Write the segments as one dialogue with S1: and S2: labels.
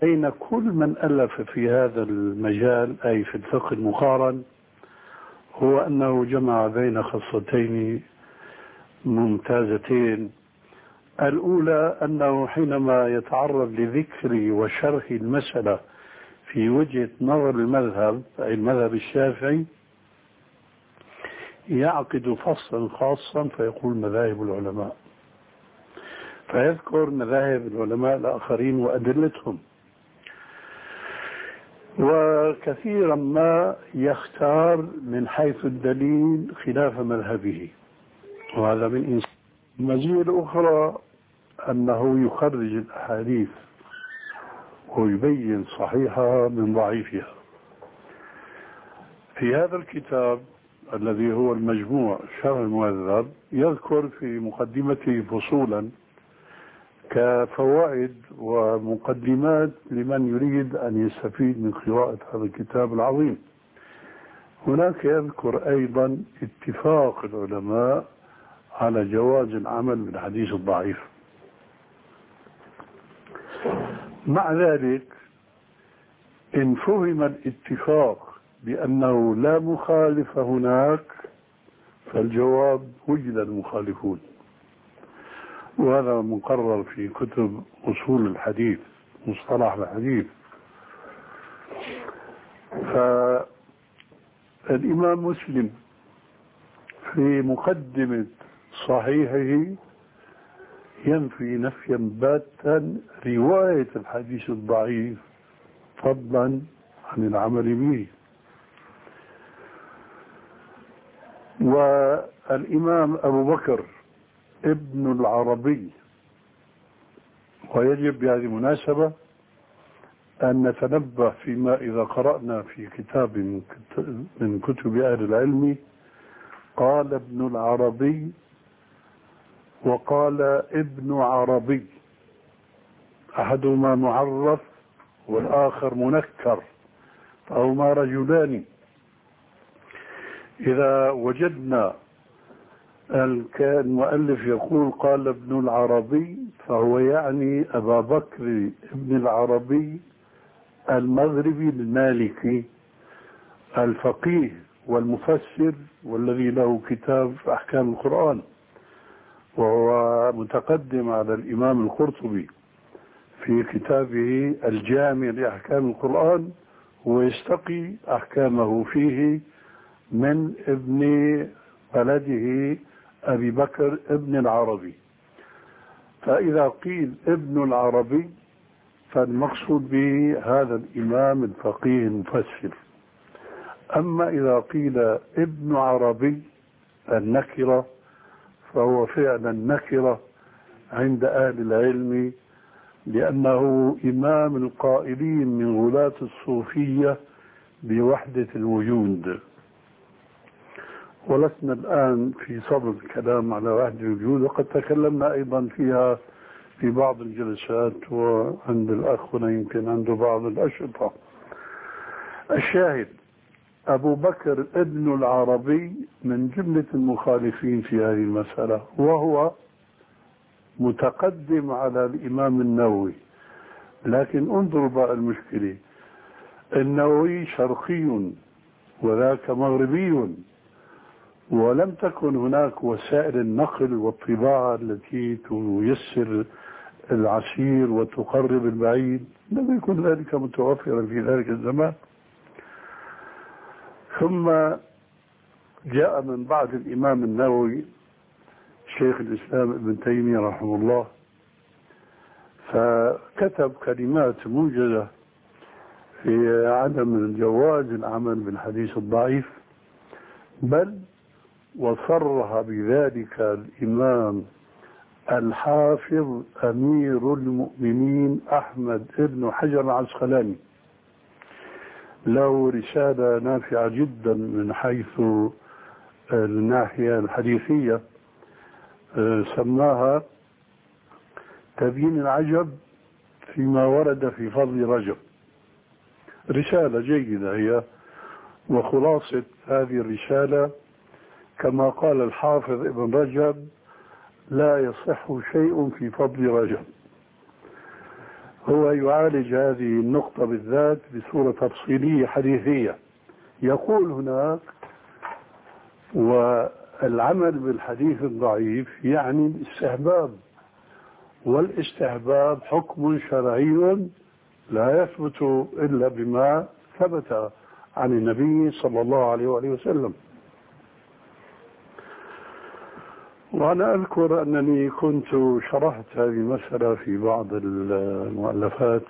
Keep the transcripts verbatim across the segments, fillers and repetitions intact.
S1: بين كل من ألف في هذا المجال أي في الفقه المقارن هو أنه جمع بين خصلتين ممتازتين. الأولى أنه حينما يتعرض لذكر وشرح المسألة في وجهة نظر المذهب أي المذهب الشافعي يعقد فصلا خاصا فيقول مذاهب العلماء، فيذكر مذاهب العلماء الآخرين وأدلتهم، وكثيرا ما يختار من حيث الدليل خلاف مذهبه، وهذا من إنسان. المزية الأخرى أنه يخرج الأحاديث ويبين صحيحها من ضعيفها. في هذا الكتاب الذي هو المجموع شرح المهذب يذكر في مقدمته فصولا كفوائد ومقدمات لمن يريد أن يستفيد من قراءة هذا الكتاب العظيم. هناك يذكر أيضا اتفاق العلماء على جواز العمل بالحديث الضعيف. مع ذلك إن فهم الاتفاق بأنه لا مخالف هناك فالجواب وجد المخالفون، وهذا مقرر في كتب أصول الحديث مصطلح الحديث. فالإمام مسلم في مقدمة صحيحه ينفي نفيا باتا رواية الحديث الضعيف فضلا عن العمل به. والإمام أبو بكر ابن العربي، ويجب بهذه المناسبة أن نتنبه فيما إذا قرأنا في كتاب من كتب أهل العلم قال ابن العربي وقال ابن عربي، أحدهما معرف والآخر منكر، فهما رجلان. إذا وجدنا المؤلف يقول قال ابن العربي فهو يعني أبا بكر ابن العربي المغربي المالكي الفقيه والمفسر والذي له كتاب أحكام القرآن، وهو متقدم على الإمام القرطبي في كتابه الجامع لأحكام القرآن، ويستقي أحكامه فيه من ابن بلده أبي بكر ابن العربي. فإذا قيل ابن العربي فالمقصود به هذا الإمام الفقيه المفسر. أما إذا قيل ابن عربي النكرة فهو فعلا نكرة عند أهل العلم، لأنه إمام القائلين من غلاة الصوفية بوحدة الوجود. ولسنا الآن في صدد الكلام على وحدة الوجود، وقد تكلمنا أيضا فيها في بعض الجلسات، وعند الأخ هنا يمكن عنده بعض الأشرطة. الشاهد أبو بكر ابن العربي من جملة المخالفين في هذه المسألة، وهو متقدم على الإمام النووي. لكن انظروا بقى المشكلة، النووي شرقي وذاك مغربي، ولم تكن هناك وسائل النقل والطباعة التي تيسر العسير وتقرب البعيد، لم يكن ذلك متوفرا في ذلك الزمان. ثم جاء من بعد الإمام النووي شيخ الإسلام ابن تيمية رحمه الله، فكتب كلمات موجزة في عدم جواز العمل بالحديث الضعيف، بل وصرح بذلك الإمام الحافظ أمير المؤمنين أحمد بن حجر العسقلاني. له رسالة نافعة جدا من حيث الناحية الحديثية، سماها تبيين العجب فيما ورد في فضل رجب. رسالة جيدة هي، وخلاصة هذه الرسالة كما قال الحافظ ابن رجب لا يصح شيء في فضل رجب. هو يعالج هذه النقطة بالذات بصورة تفصيلية حديثية. يقول هناك: والعمل بالحديث الضعيف يعني الاستحباب، والاستحباب حكم شرعي لا يثبت إلا بما ثبت عن النبي صلى الله عليه وآله وسلم. وأنا أذكر أنني كنت شرحت هذه المسألة في بعض المؤلفات،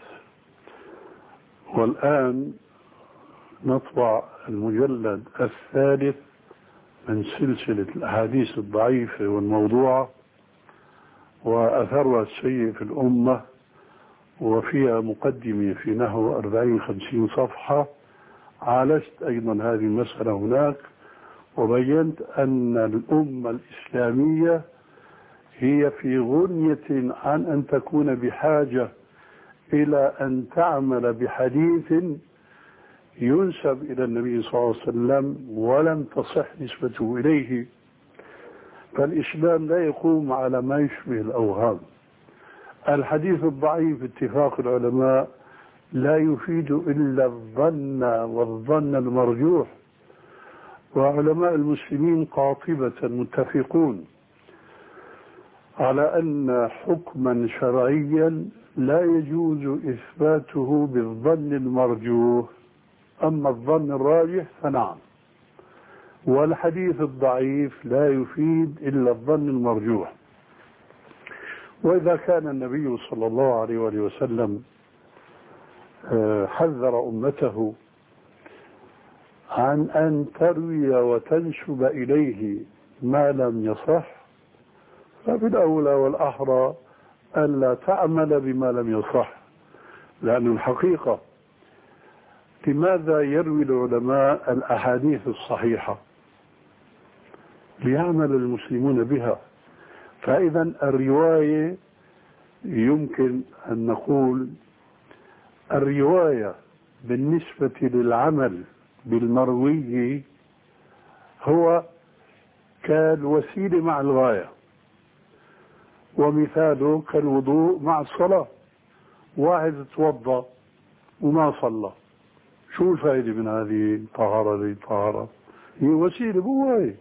S1: والآن نطبع المجلد الثالث من سلسلة الأحاديث الضعيفة والموضوعة وأثرها السيء في الأمة، وفيها مقدمة في نحو أربعين خمسين صفحة. عالجت أيضا هذه المسألة هناك، وبينت أن الأمة الإسلامية هي في غنية عن أن تكون بحاجة إلى أن تعمل بحديث ينسب إلى النبي صلى الله عليه وسلم ولم تصح نسبته إليه. فالإسلام لا يقوم على ما يشبه الأوهام. الحديث الضعيف اتفاق العلماء لا يفيد إلا الظن والظن المرجوح، وعلماء المسلمين قاطبة متفقون على أن حكما شرعيا لا يجوز إثباته بالظن المرجوح، أما الظن الراجح فنعم. والحديث الضعيف لا يفيد إلا الظن المرجوح. وإذا كان النبي صلى الله عليه وآله وسلم حذر أمته عن أن تروي وتنسب إليه ما لم يصح، فبالأولى والأحرى ألا تعمل بما لم يصح. لأن الحقيقة لماذا يروي العلماء الأحاديث الصحيحة؟ ليعمل المسلمون بها. فإذا الرواية يمكن أن نقول الرواية بالنسبة للعمل بالمروي هو كالوسيلة مع الغاية، ومثاله كالوضوء مع الصلاة. واحد توضأ وما صلى، شو الفائدة من هذه الطهارة؟ هذه الطهارة هي وسيلة بواية.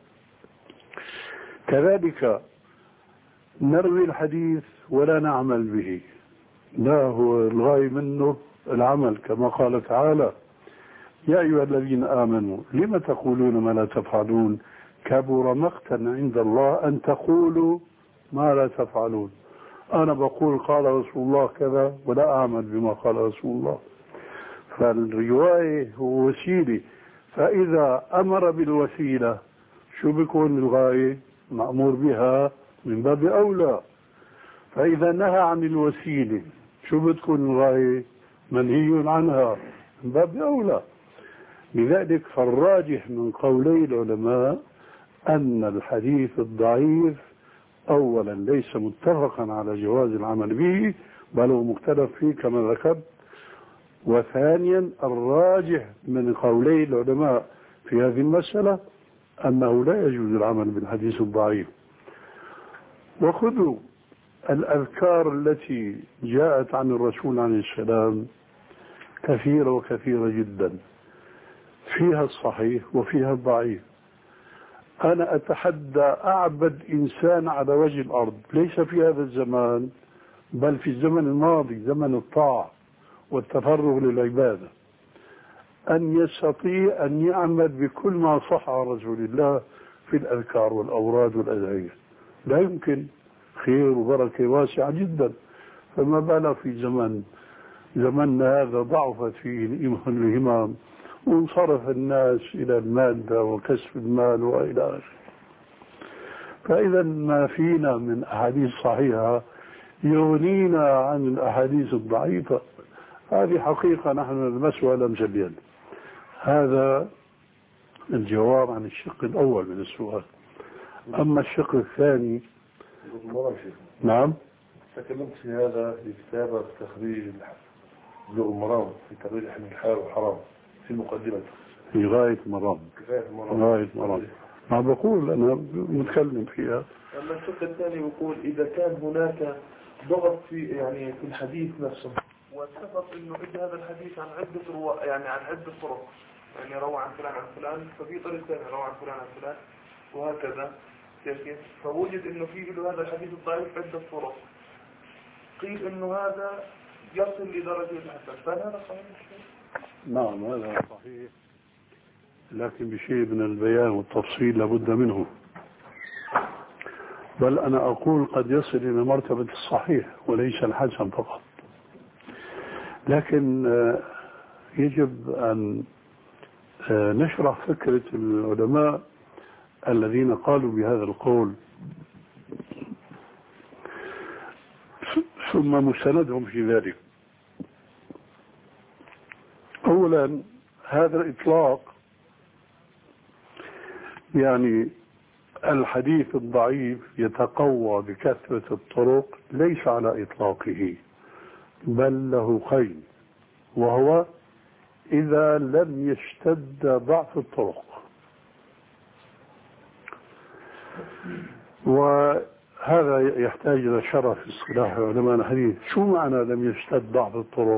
S1: كذلك نروي الحديث ولا نعمل به، لا، هو الغاية منه العمل، كما قال تعالى: يا أيها الذين آمنوا لم تقولون ما لا تفعلون كبر مقتا عند الله أن تقولوا ما لا تفعلون. أنا بقول قال رسول الله كذا ولا أعمل بما قال رسول الله. فالرواية هو وسيلة، فإذا أمر بالوسيلة شو بيكون الغاية؟ مأمور بها من باب أولى. فإذا نهى عن الوسيلة شو بتكون الغاية؟ منهي عنها من باب أولى. لذلك فالراجح من قولي العلماء أن الحديث الضعيف أولا ليس متفقا على جواز العمل به، بل هو مختلف فيه كما ذكرت. وثانيا الراجح من قولي العلماء في هذه المسألة أنه لا يجوز العمل بالحديث الضعيف. وخذوا الأذكار التي جاءت عن الرسول عليه السلام كثيرة وكثيرة جدا، فيها الصحيح وفيها الضعيف. أنا أتحدى أعبد إنسان على وجه الأرض، ليس في هذا الزمان بل في الزمن الماضي، زمن الطاعة والتفرغ للعبادة، أن يستطيع أن يعمل بكل ما صح عن رسول الله في الأذكار والأوراد والأدعية. لا يمكن، خير وبركة واسعة جدا. فما بالك في زمن زمننا هذا ضعفت فيه الهمام وانصرف الناس إلى المادة وكسب المال وإلى آخره. فإذا ما فينا من أحاديث صحيحة يغنينا عن الأحاديث الضعيفة. هذه حقيقة نحن نلمسها ولم نجليها. هذا الجواب عن الشق الأول من السؤال. أما الشق الثاني، نعم،
S2: تكلمت في هذا في كتاب تخريج بلوغ المرام في تخريج الحلال والحرام في مقدمته
S1: في غاية مرام
S2: كفاية مرام
S1: غاية مرام ما بقول أنا متكلم فيها.
S2: أما الشق الثاني يقول إذا كان هناك ضغط في يعني في الحديث نفسه، واتفق انه ادى هذا الحديث عن عدة روا يعني عن عدة طرق، يعني روى عن فلان عن فلان، ففي طريق ثاني روى عن فلان عن فلان وهكذا. كيف فوجد انه في له هذا الحديث الضعيف عدة طرق، قيل انه هذا يصل لدرجة الحسن، فهل هذا صحيح؟
S1: نعم هذا صحيح، لكن بشيء من البيان والتفصيل لابد منه، بل أنا أقول قد يصل إلى مرتبة الصحيح وليس الحسن فقط. لكن يجب أن نشرح فكرة العلماء الذين قالوا بهذا القول ثم مستندهم في ذلك. أولا هذا الإطلاق يعني الحديث الضعيف يتقوى بكثرة الطرق ليس على إطلاقه، بل له قيد، وهو إذا لم يشتد ضعف الطرق. وهذا يحتاج إلى شرح في اصطلاح علماء الحديث. شو معنى لم يشتد ضعف الطرق؟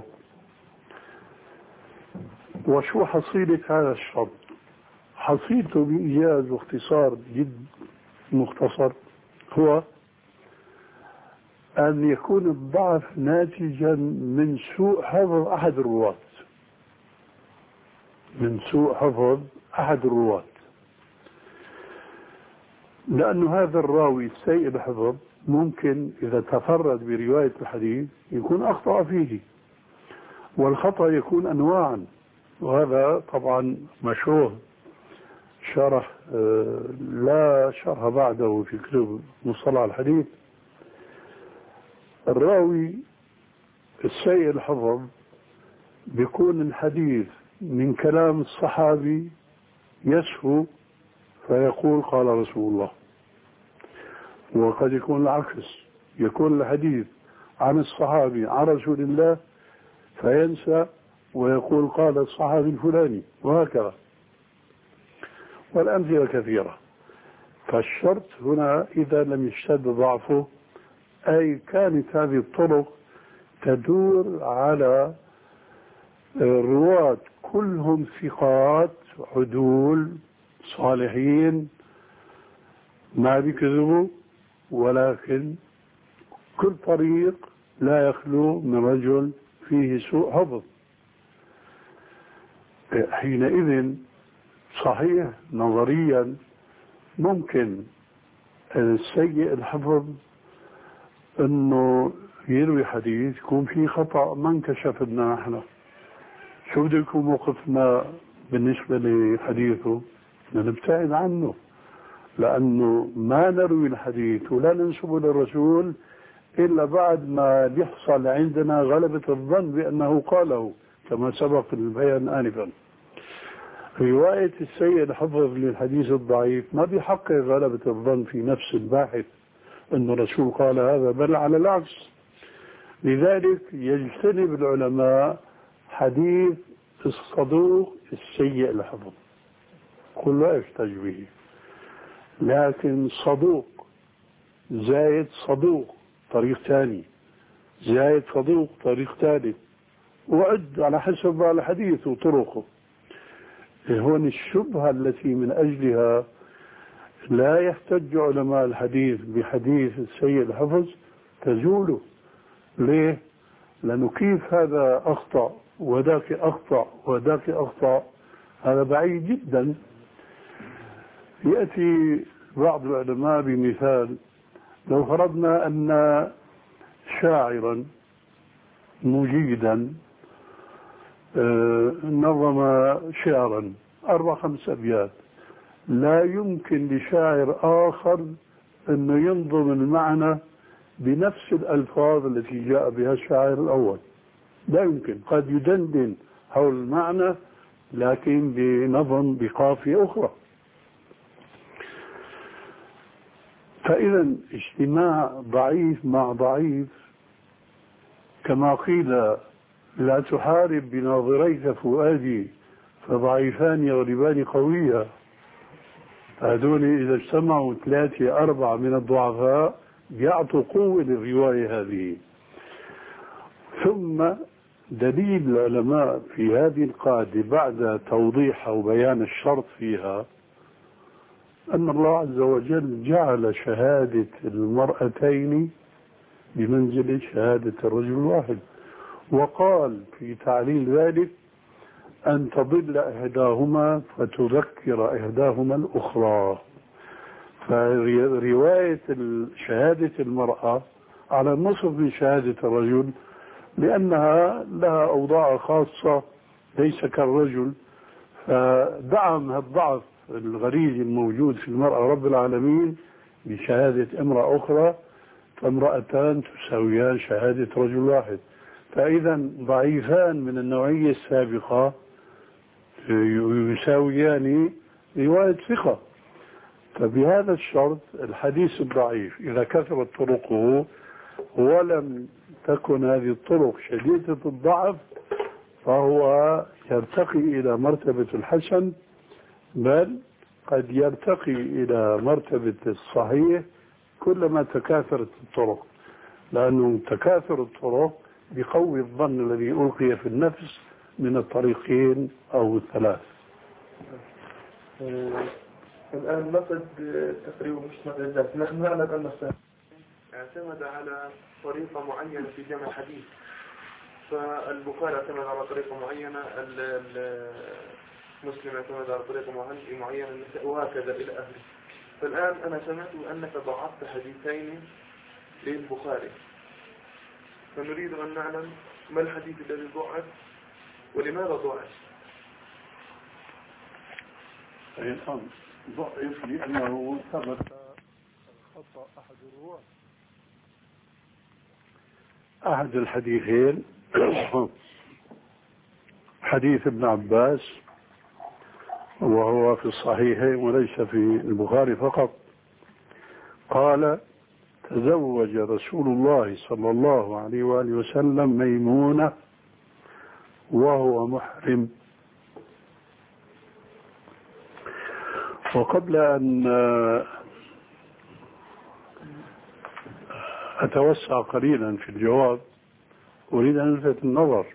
S1: وشو حصيلة هذا الشرط؟ حصيلته بإيجاز واختصار جد مختصر هو أن يكون الضعف ناتجا من سوء حفظ أحد الرواة، من سوء حفظ أحد الرواة، لأن هذا الراوي السيء الحفظ ممكن إذا تفرد برواية الحديث يكون أخطأ فيه، والخطأ يكون أنواعا، وهذا طبعا مشروع شرح لا شرح بعده في كتب مصطلح الحديث. الراوي السيء الحفظ بيكون الحديث من كلام الصحابي يسهو فيقول قال رسول الله، وقد يكون العكس، يكون الحديث عن الصحابي عن رسول الله فينسى ويقول قال الصحابي الفلاني، وهكذا، والأمثلة كثيرة. فالشرط هنا إذا لم يشتد ضعفه، أي كانت هذه الطرق تدور على الرواة كلهم ثقات عدول صالحين ما بيكذبوا، ولكن كل طريق لا يخلو من رجل فيه سوء حفظ. حينئذ صحيح نظريا ممكن السيء الحفظ انه يروي حديث يكون فيه خطأ ما انكشف لنا نحن. شو بده يكون موقفنا بالنسبة لحديثه؟ نبتعد عنه، لأنه ما نروي الحديث ولا ننسبه للرسول إلا بعد ما يحصل عندنا غلبة الظن بأنه قاله، كما سبق البيان آنفا. رواية السيء الحفظ للحديث الضعيف ما بيحقق غلبة الظن في نفس الباحث أن الرسول قال هذا، بل على العكس. لذلك يجتنب العلماء حديث الصدوق السيء الحفظ، قل لا يحتج به، لكن صدوق زايد صدوق طريق ثاني، زايد صدوق طريق ثالث، وعد على حسب الحديث وطرقه. هون الشبهة التي من أجلها لا يحتج علماء الحديث بحديث السيء الحفظ تزول. ليه؟ لأنه كيف هذا أخطأ وذاك أخطأ وذاك أخطأ، هذا بعيد جدا. يأتي بعض العلماء بمثال، لو فرضنا أن شاعرا مجيدا نظم شعرا أربع خمس أبيات، لا يمكن لشاعر آخر أنه ينظم المعنى بنفس الألفاظ التي جاء بها الشاعر الأول، لا يمكن. قد يدندن حول المعنى لكن بنظم بقافية أخرى. فإذا اجتماع ضعيف مع ضعيف، كما قيل لا تحارب بناظريك فؤادي فضعيفان يغلبان قوية، هذول إذا اجتمعوا ثلاثة أربعة من الضعفاء بيعطوا قوة للرواية هذه. ثم دليل العلماء في هذه القاعدة بعد توضيح أو بيان الشرط فيها أن الله عز وجل جعل شهادة المرأتين بمنزلة شهادة الرجل الواحد، وقال في تعليل ذلك أن تضل إحداهما فتذكر إحداهما الأخرى. فرواية شهادة المرأة على النصف من شهادة الرجل لأنها لها أوضاع خاصة ليس كالرجل، فدعم الضعف الغريزي الموجود في المرأة رب العالمين بشهادة امرأة أخرى، فامرأتان تساويان شهادة رجل واحد. فإذا ضعيفان من النوعية السابقة يساويان رواية ثقة. فبهذا الشرط الحديث الضعيف إذا كثرت طرقه ولم تكن هذه الطرق شديدة الضعف فهو يرتقي إلى مرتبة الحسن، بل قد يرتقي إلى مرتبة الصحيح كلما تكاثرت الطرق، لأنه تكاثر الطرق بقوي الظن الذي ألقي في النفس من الطريقين أو الثلاث.
S2: الآن نقد تقريبا مش نقد الذات، نحن نعلم أن السلف اعتمد على طريقة معينة في جمع الحديث، فالبخاري اعتمد على طريقة معينة، مسلم اعتمد على طريقة معينة، وهكذا إلى آخره. فالآن أنا سمعت أنك ضعفت حديثين للبخاري، فنريد أن نعلم ما الحديث الذي ضعف ولماذا ضعف؟
S1: أي نعم ضعف لأنه ثبت خطأ أحد الرواة. أحد الحديثين حديث ابن عباس وهو في الصحيحين وليس في البخاري فقط، قال تزوج رسول الله صلى الله عليه وآله وسلم ميمونة وهو محرم. وقبل أن أتوسع قليلا في الجواب أريد أن ألفت النظر.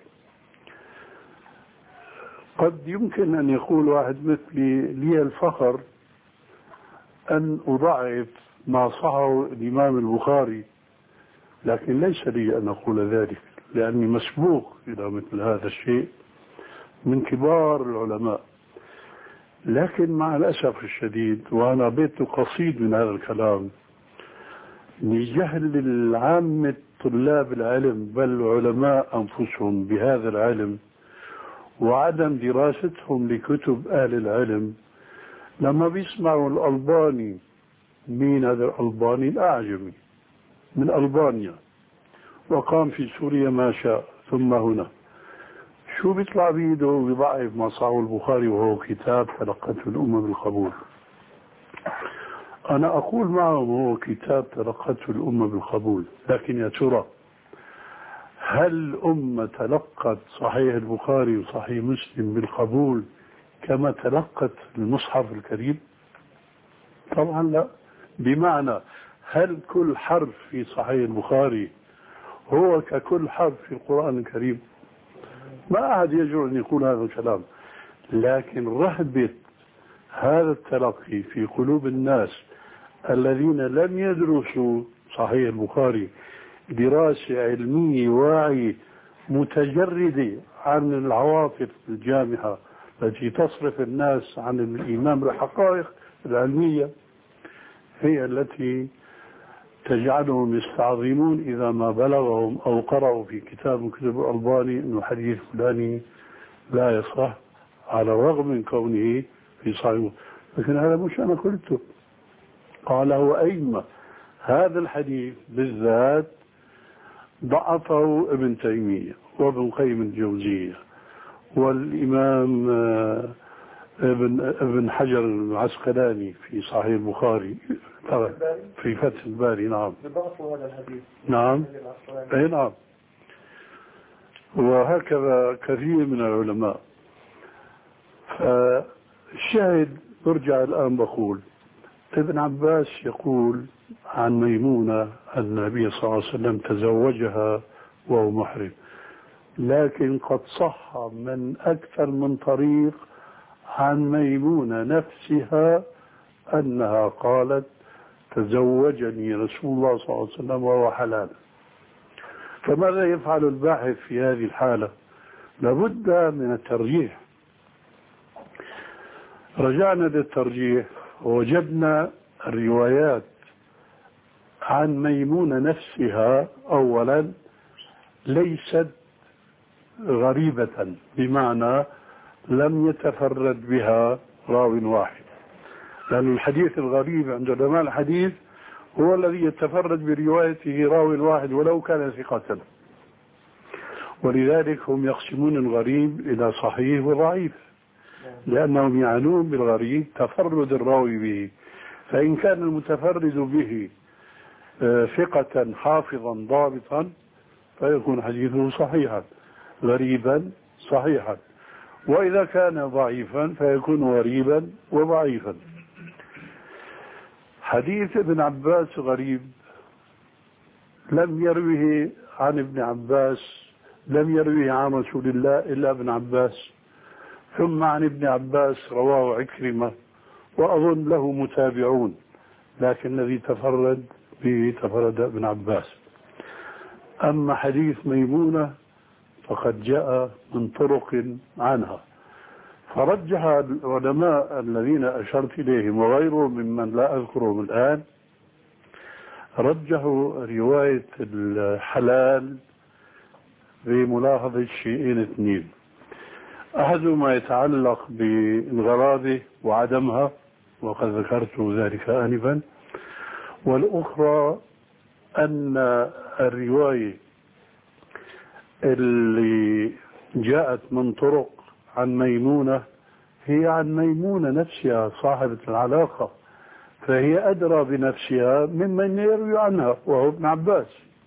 S1: قد يمكن أن يقول واحد مثلي لي الفخر أن أضعف ما صحه الإمام البخاري، لكن ليس لي أن أقول ذلك لأني مسبوق إلى مثل هذا الشيء من كبار العلماء. لكن مع الأسف الشديد، وأنا بيت قصيد من هذا الكلام، لجهل العامة طلاب العلم بل العلماء أنفسهم بهذا العلم وعدم دراستهم لكتب أهل العلم، لما بيسمعوا الألباني، مين هذا الألباني؟ الأعجمي من ألبانيا وقام في سوريا ما شاء ثم هنا، شو بيطلع بيده ويضعف ما صحه البخاري وهو كتاب تلقته الأمة بالقبول. أنا أقول معهم هو كتاب تلقته الأمة بالقبول، لكن يا ترى هل الأمة تلقت صحيح البخاري وصحيح مسلم بالقبول كما تلقت المصحف الكريم؟ طبعا لا. بمعنى هل كل حرف في صحيح البخاري هو ككل حرف في القرآن الكريم؟ ما أحد يجرؤ أن يقول هذا الكلام، لكن رهبة هذا التلقي في قلوب الناس الذين لم يدرسوا صحيح البخاري دراسة علمية واعية متجردة عن العواطف الجامحة التي تصرف الناس عن الإيمان بالحقائق العلمية، هي التي تجعلهم يستعظمون إذا ما بلغهم أو قرأوا في كتاب من كتب الألباني أنه حديث فلاني لا يصح على الرغم من كونه في صحيح. لكن هذا مش أنا قلته، قال هو أئمة هذا الحديث بالذات ضعفه ابن تيمية وابن قيم الجوزية والإمام ابن ابن حجر العسقلاني في صحيح البخاري في فتح الباري. نعم
S2: بضعفوا هذا الحديث.
S1: نعم أي نعم. وهكذا كثير من العلماء. فالشاهد برجع الآن بقول ابن عباس يقول عن ميمونة أن النبي صلى الله عليه وسلم تزوجها وهو محرم، لكن قد صح من أكثر من طريق عن ميمونة نفسها أنها قالت تزوجني رسول الله صلى الله عليه وسلم وهو حلال. فماذا يفعل الباحث في هذه الحالة؟ لابد من الترجيح. رجعنا للترجيح ووجدنا الروايات عن ميمونة نفسها أولا ليست غريبة، بمعنى لم يتفرد بها راو واحد، لأن الحديث الغريب عند علماء الحديث هو الذي يتفرد بروايته راو واحد ولو كان ثقة، ولذلك هم يقسمون الغريب إلى صحيح وضعيف، لأنهم يعنون بالغريب تفرد الراوي به، فإن كان المتفرد به ثقة حافظا ضابطا فيكون حديثه صحيحا، غريبا صحيحا، وإذا كان ضعيفا فيكون غريبا وضعيفا. حديث ابن عباس غريب، لم يروه عن ابن عباس، لم يروه عن رسول الله إلا ابن عباس، ثم عن ابن عباس رواه عكرمة، وأظن له متابعون، لكن الذي تفرد به تفرد ابن عباس. أما حديث ميمونة فقد جاء من طرق عنها، فرجح العلماء الذين أشرت إليهم وغيرهم ممن لا أذكرهم الآن، رجحوا رواية الحلال بملاحظة شيئين اثنين: أحدهما يتعلق بالغرابة وعدمها، وقد ذكرت ذلك آنفا، والأخرى أن الرواية اللي جاءت من طرق عن ميمونة هي عن ميمونة نفسها صاحبة العلاقة، فهي أدرى بنفسها ممن يروي عنها وهو ابن عباس.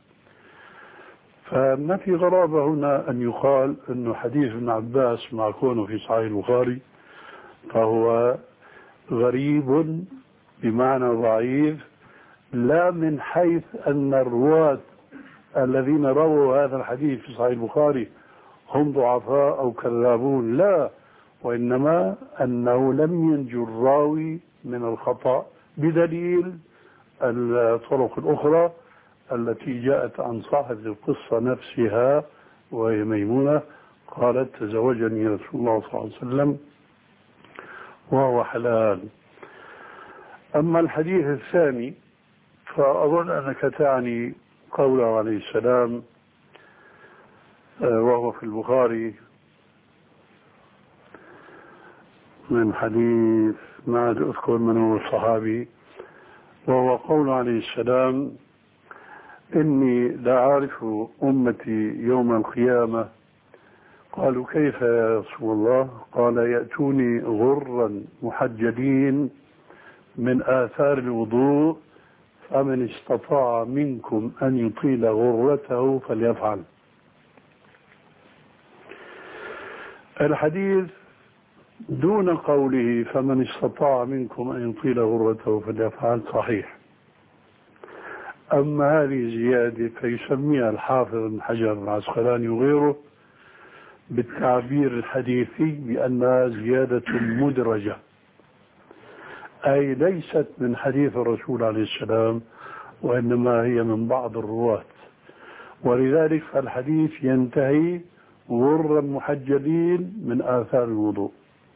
S1: فما في غرابة هنا أن يقال أنه حديث ابن عباس مع كونه في صحيح البخاري فهو غريب بمعنى ضعيف، لا من حيث أن الرواة الذين رووا هذا الحديث في صحيح البخاري هم ضعفاء أو كذابون، لا، وإنما أنه لم ينجو الراوي من الخطأ بدليل الطرق الأخرى التي جاءت عن صاحب القصة نفسها، وهي ميمونة قالت تزوجني رسول الله صلى الله عليه وسلم وهو حلال. أما الحديث الثاني فأظن أنك تعني قوله عليه السلام وهو في البخاري من حديث ما أذكر من هو الصحابي، وهو قوله عليه السلام إني لا أعرف أمتي يوم القيامة. قالوا كيف يا رسول الله؟ قال يأتوني غرا محجلين من آثار الوضوء فمن استطاع منكم أن يطيل غرته فليفعل. الحديث دون قوله فمن استطاع منكم أن يطيل غرته فليفعل صحيح، أما هذه زيادة فيسميها الحافظ بن حجر العسقلاني وغيره بالتعبير الحديثي بأنها زيادة مدرجة، أي ليست من حديث الرسول عليه السلام وإنما هي من بعض الرواة، ولذلك فالحديث ينتهي غرا محجلين من آثار الوضوء.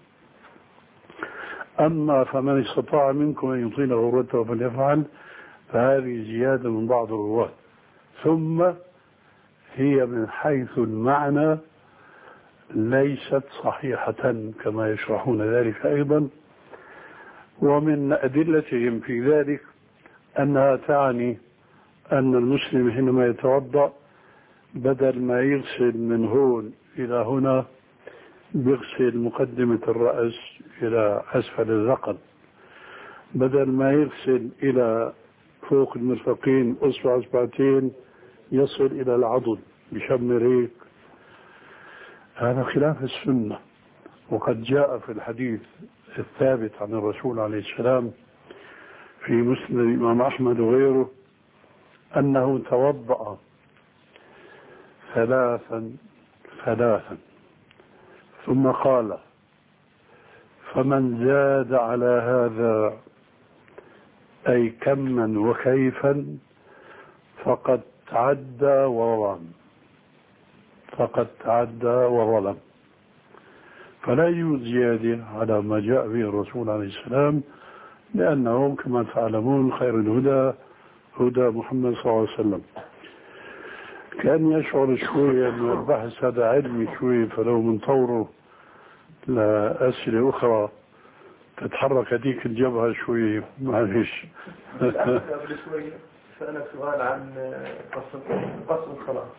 S1: أما فمن استطاع منكم أن يطيل غرته فليفعل فهذه زيادة من بعض الرواة، ثم هي من حيث المعنى ليست صحيحة كما يشرحون ذلك أيضا. ومن أدلتهم في ذلك أنها تعني أن المسلم حينما يتوضأ بدل ما يغسل من هون إلى هنا بيغسل مقدمة الرأس إلى أسفل الذقن، بدل ما يغسل إلى فوق المرفقين أصبع أصبعتين يصل إلى العضد بشم ريق. هذا خلاف السنة، وقد جاء في الحديث الثابت عن الرسول عليه السلام في مسند الإمام أحمد وغيره أنه توضأ ثلاثا ثلاثا ثم قال فمن زاد على هذا أي كما وكيفا فقد تعدى وظلم فقد تعدى وظلم. فلا يوجد زيادة على ما جاء به الرسول عليه السلام، لأنه كما تعلمون خير الهدى هدى محمد صلى الله عليه وسلم. كان يشعر شوية أن البحث هذا علمي شوية، فلو من طوره لأسئلة أخرى تتحرك هذيك الجبهة شوية معلش.
S2: قبل شوي سألك سؤال عن قصر قصر الصلاة.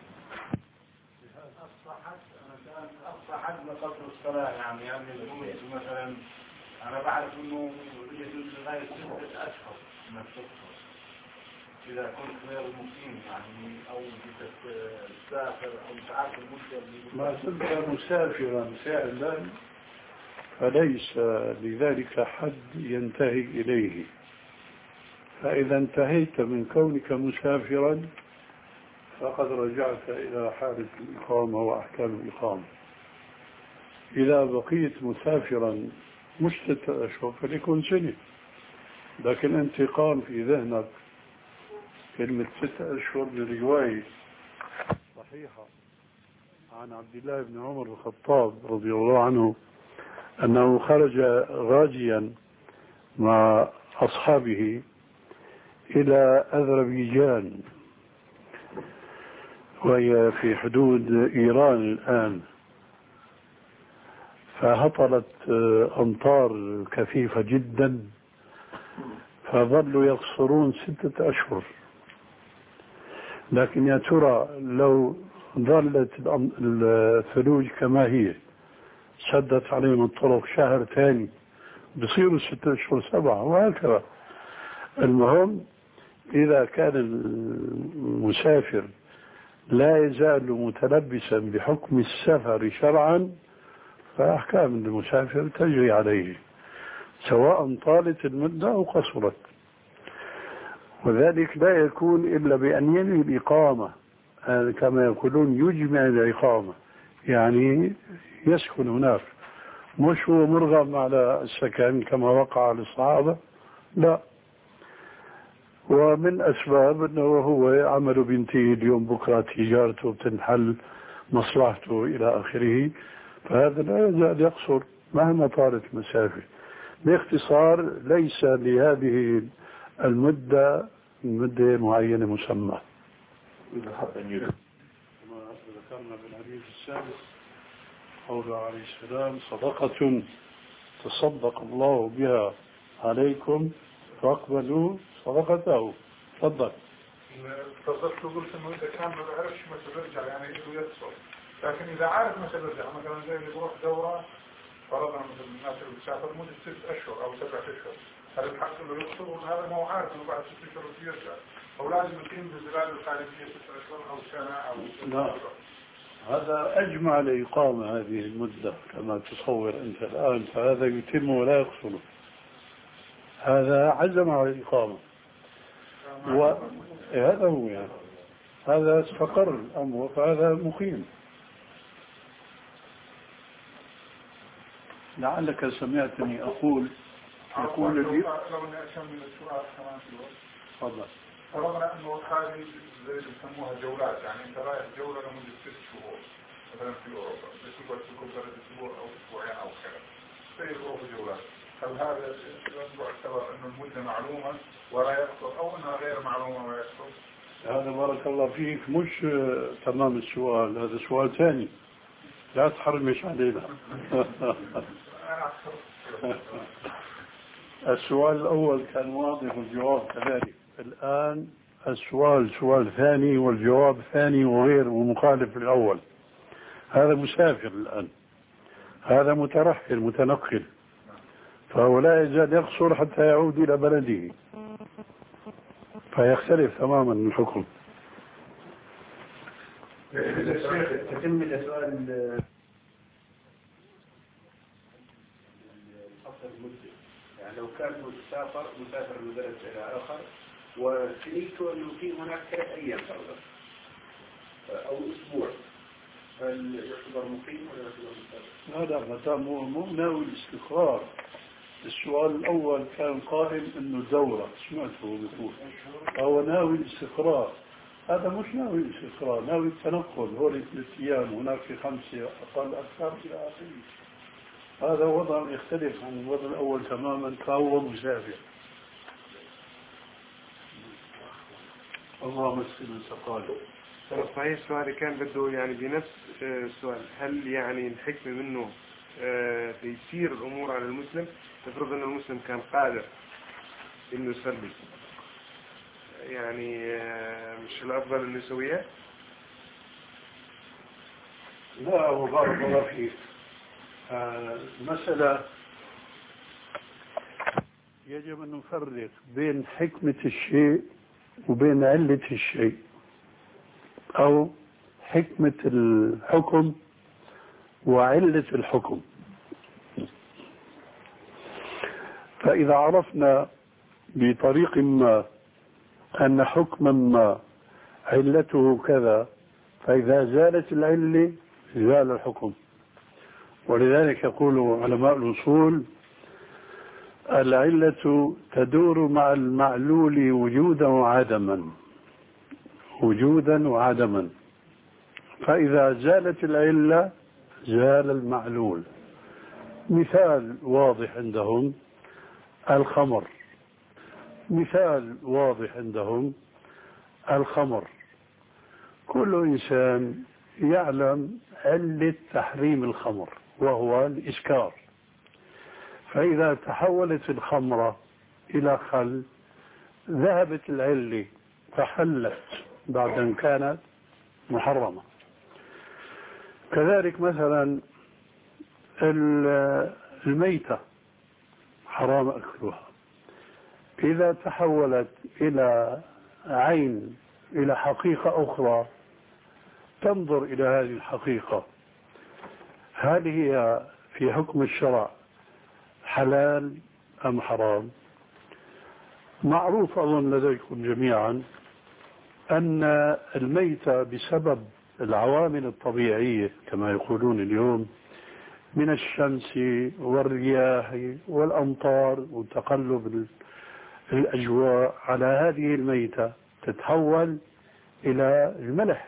S3: أقصى حد قصر الصلاة يعني يعني مثلا أنا بعرف إنه يجوز لغاية ستة أشهر من الصفر إذا كنت غير مقيم يعني أو بدك تسافر أو مش عارف المدة اللي
S1: ما كنت مسافرا فعلا فليس لذلك حد ينتهي إليه. فإذا انتهيت من كونك مسافرا فقد رجعت إلى حالة الإقامة وأحكام الإقامة. إذا بقيت مسافرا مش ستة أشهر فليكون سنة، لكن انتقال في ذهنك كلمة ستة أشهر من رواية صحيحة عن عبد الله بن عمر الخطاب رضي الله عنه أنه خرج غازيا مع أصحابه إلى أذربيجان وهي في حدود إيران الآن، فهطلت أمطار كثيفة جدا فظلوا يقصرون ستة أشهر. لكن يا ترى لو ظلت الثلوج كما هي سدت عليهم الطرق شهر ثاني بصيروا ستة أشهر سبعة وهكذا. المهم إذا كان المسافر لا يزال متلبسا بحكم السفر شرعا فأحكام المسافر تجري عليه سواء طالت المدة أو قصرت، وذلك لا يكون إلا بأن ينوي الإقامة كما يقولون يجمع الإقامة، يعني يسكن هناك، مش هو مرغم على السكن كما وقع للصحابة، لا. ومن أسباب أنه هو عمله بينتهي اليوم بكرة تجارته بتنحل مصلحته إلى آخره، فهذا لا يزال يقصر مهما طالت المسافة. باختصار ليس لهذه المدة مدة معينة مسمى. كما ذكرنا بالحديث السادس قوله عليه السلام صدقة تصدق الله بها عليكم فاقبلوا صدقته. تفضل.
S4: تصدقت وقلت انه اذا كان ما بيعرفش متى بيرجع يعني انه يقصر، لكن اذا عارف متى بيرجع مثلا زي اللي بيروح دوره فرضا مثل الناس اللي بتسافر مده ست اشهر او سبعة اشهر، هل الحق انه يقصر ولا هذا ما هو عارف انه بعد ست اشهر يرجع، او لازم يقيم بالبلاد الخارجيه ست اشهر او سنه او
S1: لا، هذا أجمع لإقامة هذه المدة كما تصور أنت الآن، فهذا يتم ولا يقصر، هذا عزم على الإقامة وهذا هو يعني هذا استقر الأمر فهذا مقيم. لعلك سمعتني أقول يقول لي
S4: لو اني اكمل السؤال كمان في الوقت.
S1: تفضل.
S4: فرضنا انه هذه زي اللي بسموها جولات، يعني انت رايح جوله لمده ست شهور مثلا في اوروبا، بتقعد تكون ثلاث اسبوع او اسبوعين او كذا زي اوروبا جولات، هل هذا يعتبر انه المده معلومه ولا يقصر او انها غير معلومه ولا يقصر؟
S1: هذا بارك الله فيك مش تمام السؤال، هذا سؤال ثاني لا تحرمش علينا. السؤال الأول كان واضح والجواب كذلك، الآن السؤال سؤال ثاني والجواب ثاني وغير ومخالف للأول. هذا مسافر الآن، هذا مترحل متنقل، فهو لا يزال يقصر حتى يعود إلى بلده، فيختلف تماما الحكم.
S3: تتم السؤال
S5: يعني لو كان مسافر مسافر من بلد إلى آخر وسنيته أنه في هناك ثلاث أيام أو أسبوع، هل يعتبر مقيم ولا يعتبر مسافر؟
S1: هذا متى مو ناوي الاستقرار. السؤال الأول كان قائم إنه دورة، سمعته بيقول هو ناوي الاستقرار. هذا مش ناوي الاستقرار، ناوي التنقل، هو ثلاث أيام هناك في خمسة أقل أكثر إلى آخره. هذا وضع يختلف عن الوضع الأول تماما، فهو مسافر. الله مسلم انتقاله.
S2: صحيح سؤالي كان بده يعني بنفس السؤال، هل يعني الحكمة منه تيسير الأمور على المسلم؟ تفرض أن المسلم كان قادر إنه يصلي، يعني مش الأفضل إنه يسويها؟
S1: لا، هو بارك الله فيك. المسألة يجب أن نفرق بين حكمة الشيء وبين علة الشيء، أو حكمة الحكم وعلة الحكم. فإذا عرفنا بطريق ما أن حكما ما علته كذا، فإذا زالت العلة زال الحكم. ولذلك يقول علماء الأصول: العلة تدور مع المعلول وجودا وعدما، وجودا وعدما. فإذا زالت العلة زال المعلول. مثال واضح عندهم الخمر، مثال واضح عندهم الخمر. كل إنسان يعلم علة تحريم الخمر وهو الإسكار. فإذا تحولت الخمرة إلى خل ذهبت العلة فحلت بعد أن كانت محرمة. كذلك مثلا الميتة حرام أكلها، إذا تحولت إلى عين، إلى حقيقة أخرى تنظر إلى هذه الحقيقة، هل هي في حكم الشرع حلال أم حرام؟ معروف أظن لديكم جميعا أن الميتة بسبب العوامل الطبيعية كما يقولون اليوم من الشمس والرياح والأمطار وتقلب الأجواء على هذه الميتة تتحول إلى الملح.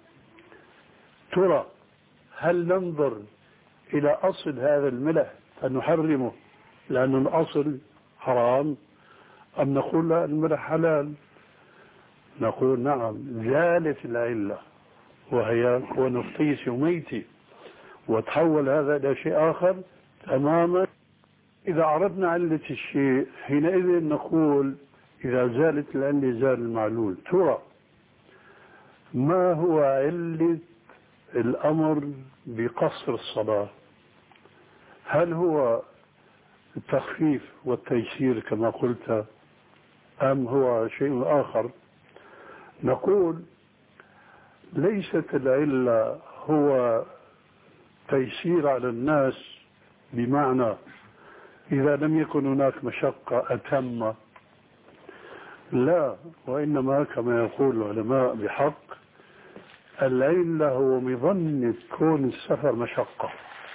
S1: ترى هل ننظر إلى أصل هذا الملح فنحرمه لأن الأصل حرام، أم نقول لا الملح حلال؟ نقول نعم، زالت العلة وهي ونفطيس وميتي وتحول هذا إلى شيء آخر تماما. إذا عرفنا علة الشيء حينئذ نقول إذا زالت العلة زال المعلول. ترى ما هو علة الأمر بقصر الصلاة؟ هل هو التخفيف والتيسير كما قلت أم هو شيء آخر؟ نقول ليست العلة هو تيسير على الناس بمعنى إذا لم يكن هناك مشقة أتم، لا، وإنما كما يقول العلماء بحق العلة هو مظنة كون السفر مشقة،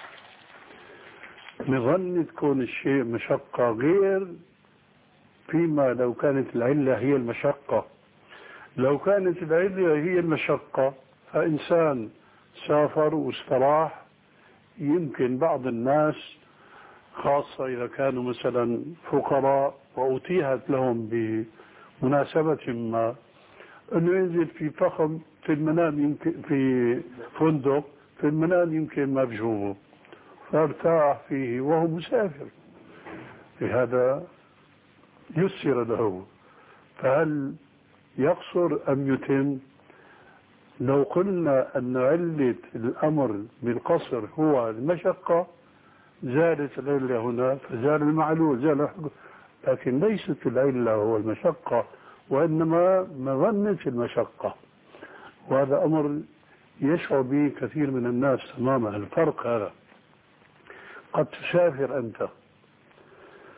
S1: مظنة كون الشيء مشقة، غير فيما لو كانت العلة هي المشقة. لو كانت العلة هي المشقة فإنسان سافر واستراح، يمكن بعض الناس خاصة إذا كانوا مثلا فقراء وأتيحت لهم بمناسبة ما أنه ينزل في فخم في المنام، يمكن في فندق في المنام يمكن ما بجوبه فارتاح فيه وهو مسافر، لهذا يسر له. فهل يقصر أم يتم؟ لو قلنا أن علة الأمر بالقصر هو المشقة زالت العلة هنا فزال المعلول، زال الحكم. لكن ليست العلة هو المشقة وإنما مظنة المشقة، وهذا أمر يشعر به كثير من الناس تماما. الفرق هذا، قد تسافر أنت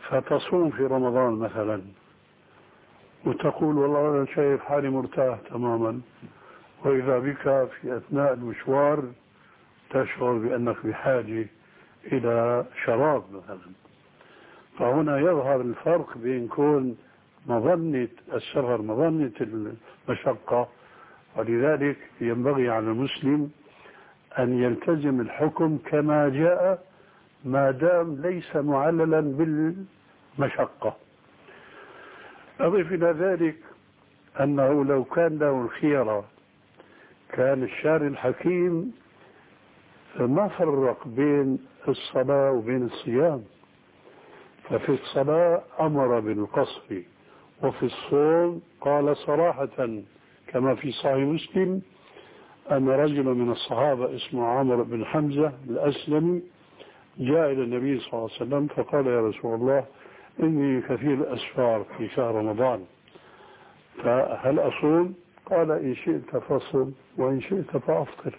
S1: فتصوم في رمضان مثلا وتقول والله أنا شايف حالي مرتاح تماما، وإذا بك في أثناء المشوار تشعر بأنك بحاجة إلى شراب مثلا. فهنا يظهر الفرق بين كون مظنة السفر مظنة المشقة، ولذلك ينبغي على المسلم أن يلتزم الحكم كما جاء ما دام ليس معللا بالمشقة. أضيف إلى ذلك أنه لو كان له الخيرة كان الشارع الحكيم ما فرق بين الصلاة وبين الصيام، ففي الصلاة أمر بالقصر، وفي الصوم قال صراحة كما في صحيح مسلم أن رجل من الصحابة اسمه عمرو بن حمزة الأسلمي جاء إلى النبي صلى الله عليه وسلم فقال يا رسول الله إني كثير الأسفار في شهر رمضان فهل أصوم؟ قال إن شئت فصم وإن شئت فأفطر.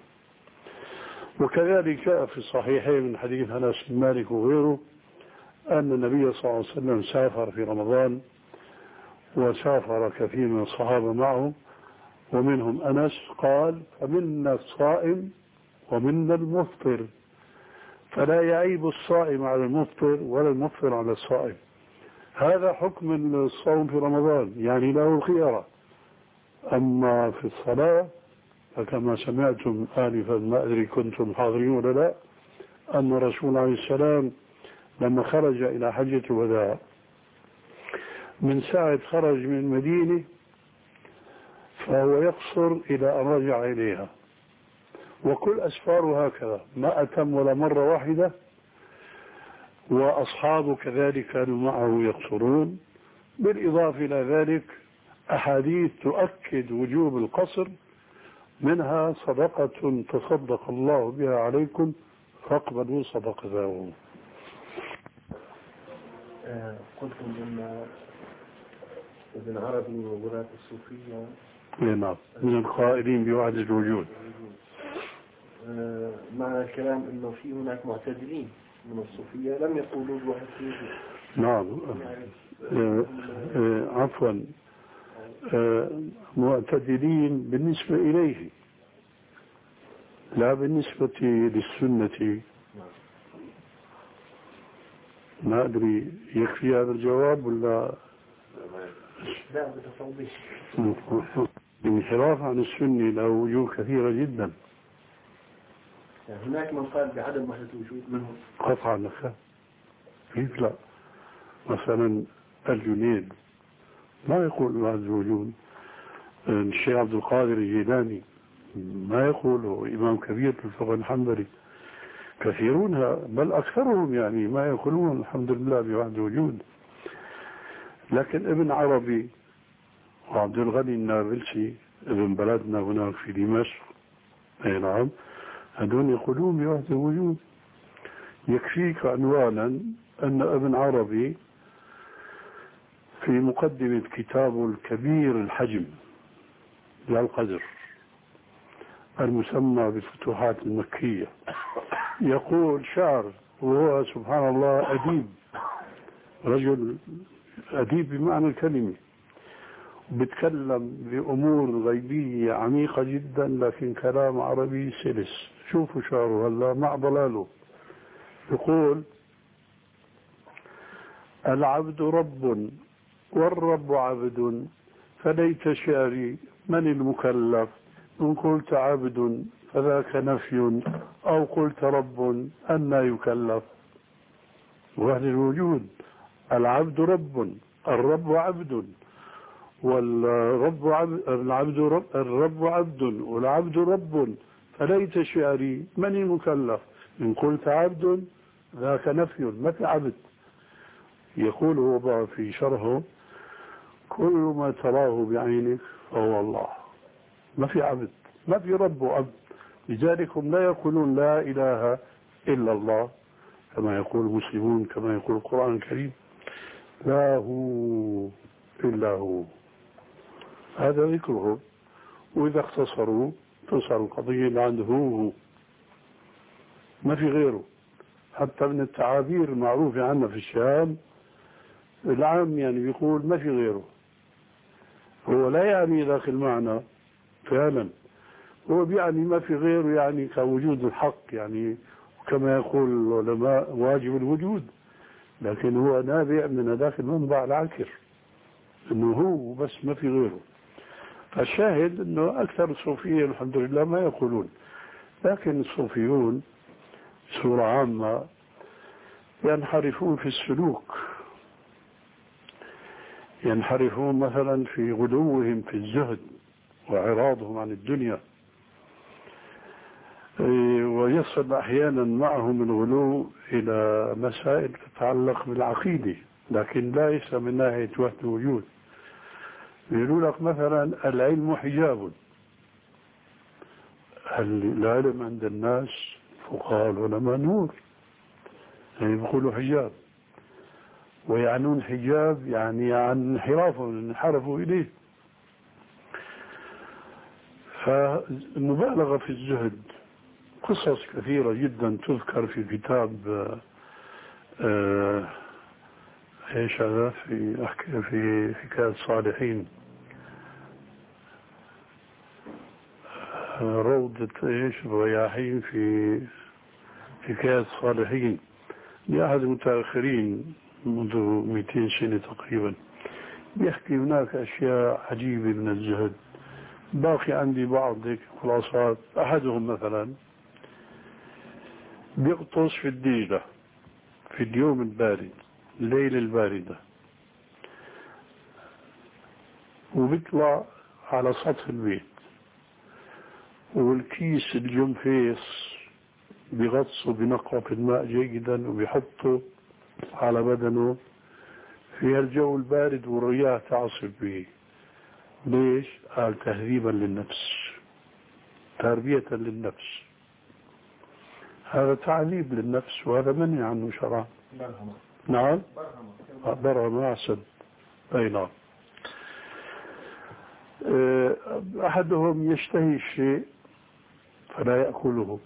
S1: وكذلك جاء في الصحيحين من حديث أنس بن مالك وغيره أن النبي صلى الله عليه وسلم سافر في رمضان وسافر كثير من الصحابة معه ومنهم أنس قال فمنا الصائم ومنا المفطر، فلا يعيب الصائم على المفطر ولا المفطر على الصائم. هذا حكم الصوم في رمضان، يعني له الخيرة. أما في الصلاة فكما سمعتم آنفا ما أدري كنتم حاضرين ولا لا أن الرسول عليه السلام لما خرج إلى حجة الوداع من ساعة خرج من المدينة فهو يقصر إلى أن رجع إليها، وكل أسفاره هكذا ما أتم ولا مرة واحدة، وأصحابه كذلك كانوا معه يقصرون. بالإضافة إلى ذلك أحاديث تؤكد وجوب القصر، منها صدقة تصدق الله بها عليكم فاقبلوا صدقته.
S6: آه قلتم أن ابن عربي وغلاة الصوفية
S1: نعم من القائلين بوحدة الوجود.
S6: آه مع الكلام أنه في هناك معتدلين من الصوفية لم يقولوا بوحدة الوجود.
S1: نعم آه آه عفوا آه معتدلين بالنسبة إليه لا بالنسبة للسنة. ما أدري يكفي هذا الجواب ولا
S6: لا بتصوبيش.
S1: الانحراف عن السنة له وجوه كثيرة جدا.
S6: يعني هناك من قال بعدم وحدة الوجود منهم
S1: قطعا لك كيف لا؟ مثلا الجنيد ما يقول وحدة الوجود. الشيخ عبد القادر الجيلاني ما يقوله، إمام كبير في الفقه الحنبلي. كثيرون بل أكثرهم يعني ما يقولون الحمد لله بوحدة الوجود. لكن ابن عربي وعبد الغني النابلسي ابن بلدنا هناك في دمشق أي نعم هذول يقولون بوحدة الوجود. يكفيك عنوانا أن ابن عربي في مقدمة كتابه الكبير الحجم للقدر المسمى بالفتوحات المكية يقول شعر، وهو سبحان الله أديب، رجل أديب بمعنى الكلمة، بيتكلم بأمور غيبية عميقة جدا لكن كلام عربي سلس. شوفوا شعره هلا مع ضلاله. يقول العبد رب والرب عبد فليت شعري من المكلف إن قلت عبد فذاك نفي أو قلت رب أنى يكلف. وحدة الوجود العبد رب الرب عبد والرب عبد العبد رب الرب عبد والعبد رب فليت شعري من المكلف إن قلت عبد ذاك نفي ما في عبد. يقول هو في شرحه كل ما تراه بعينك فهو الله، ما في عبد ما في رب وعبد. لذلك هم لا يقولون لا إله إلا الله كما يقول المسلمون كما يقول القرآن الكريم لا هو إلا هو، هذا ذكره. وإذا اختصروا تصل القضية اللي عنده هو ما في غيره. حتى من التعابير المعروفة عنا في الشام العام يعني بيقول ما في غيره، هو لا يعني ذاك المعنى فعلا، هو بيعني ما في غيره يعني كوجود الحق، يعني كما يقول العلماء واجب الوجود، لكن هو نابع من ذاك المنبع العكر انه هو بس ما في غيره. فالشاهد انه اكثر الصوفية الحمد لله ما يقولون، لكن الصوفيون بصورة عامة ينحرفون في السلوك، ينحرفون مثلا في غلوهم في الزهد وإعراضهم عن الدنيا، ويصل أحيانا معهم الغلو إلى مسائل تتعلق بالعقيدة، لكن ليس من ناحية وحدة الوجود. يقولوا لك مثلا العلم حجاب، العلم عند الناس فقهاء العلماء نور، يعني بيقولوا حجاب، ويعنون حجاب يعني عن انحرافهم انحرفوا إليه. فالمبالغة في الزهد قصص كثيرة جدا تذكر في كتاب آه ايش هذا في في حكاية الصالحين، آه روضة ايش الرياحين في حكاية الصالحين لأحد المتأخرين منذ مئتين سنة تقريبا، بيحكي هناك أشياء عجيبة من الزهد. باقي عندي بعض ذيك خلاصات. أحدهم مثلا بيغطس في الدجلة في اليوم البارد، الليلة الباردة، وبيطلع على سطح البيت، والكيس الجنفيس بيغطسه بنقعة الماء جيدا وبيحطه على بدنه في الجو البارد والرياح تعصف به. ليش؟ قال تهذيبا للنفس، تربية للنفس. هذا تعذيب للنفس، وهذا منهي عنه شرعا. نعم برهمة أحسن. أي نعم. أحدهم يشتهي الشيء فلا يأكله،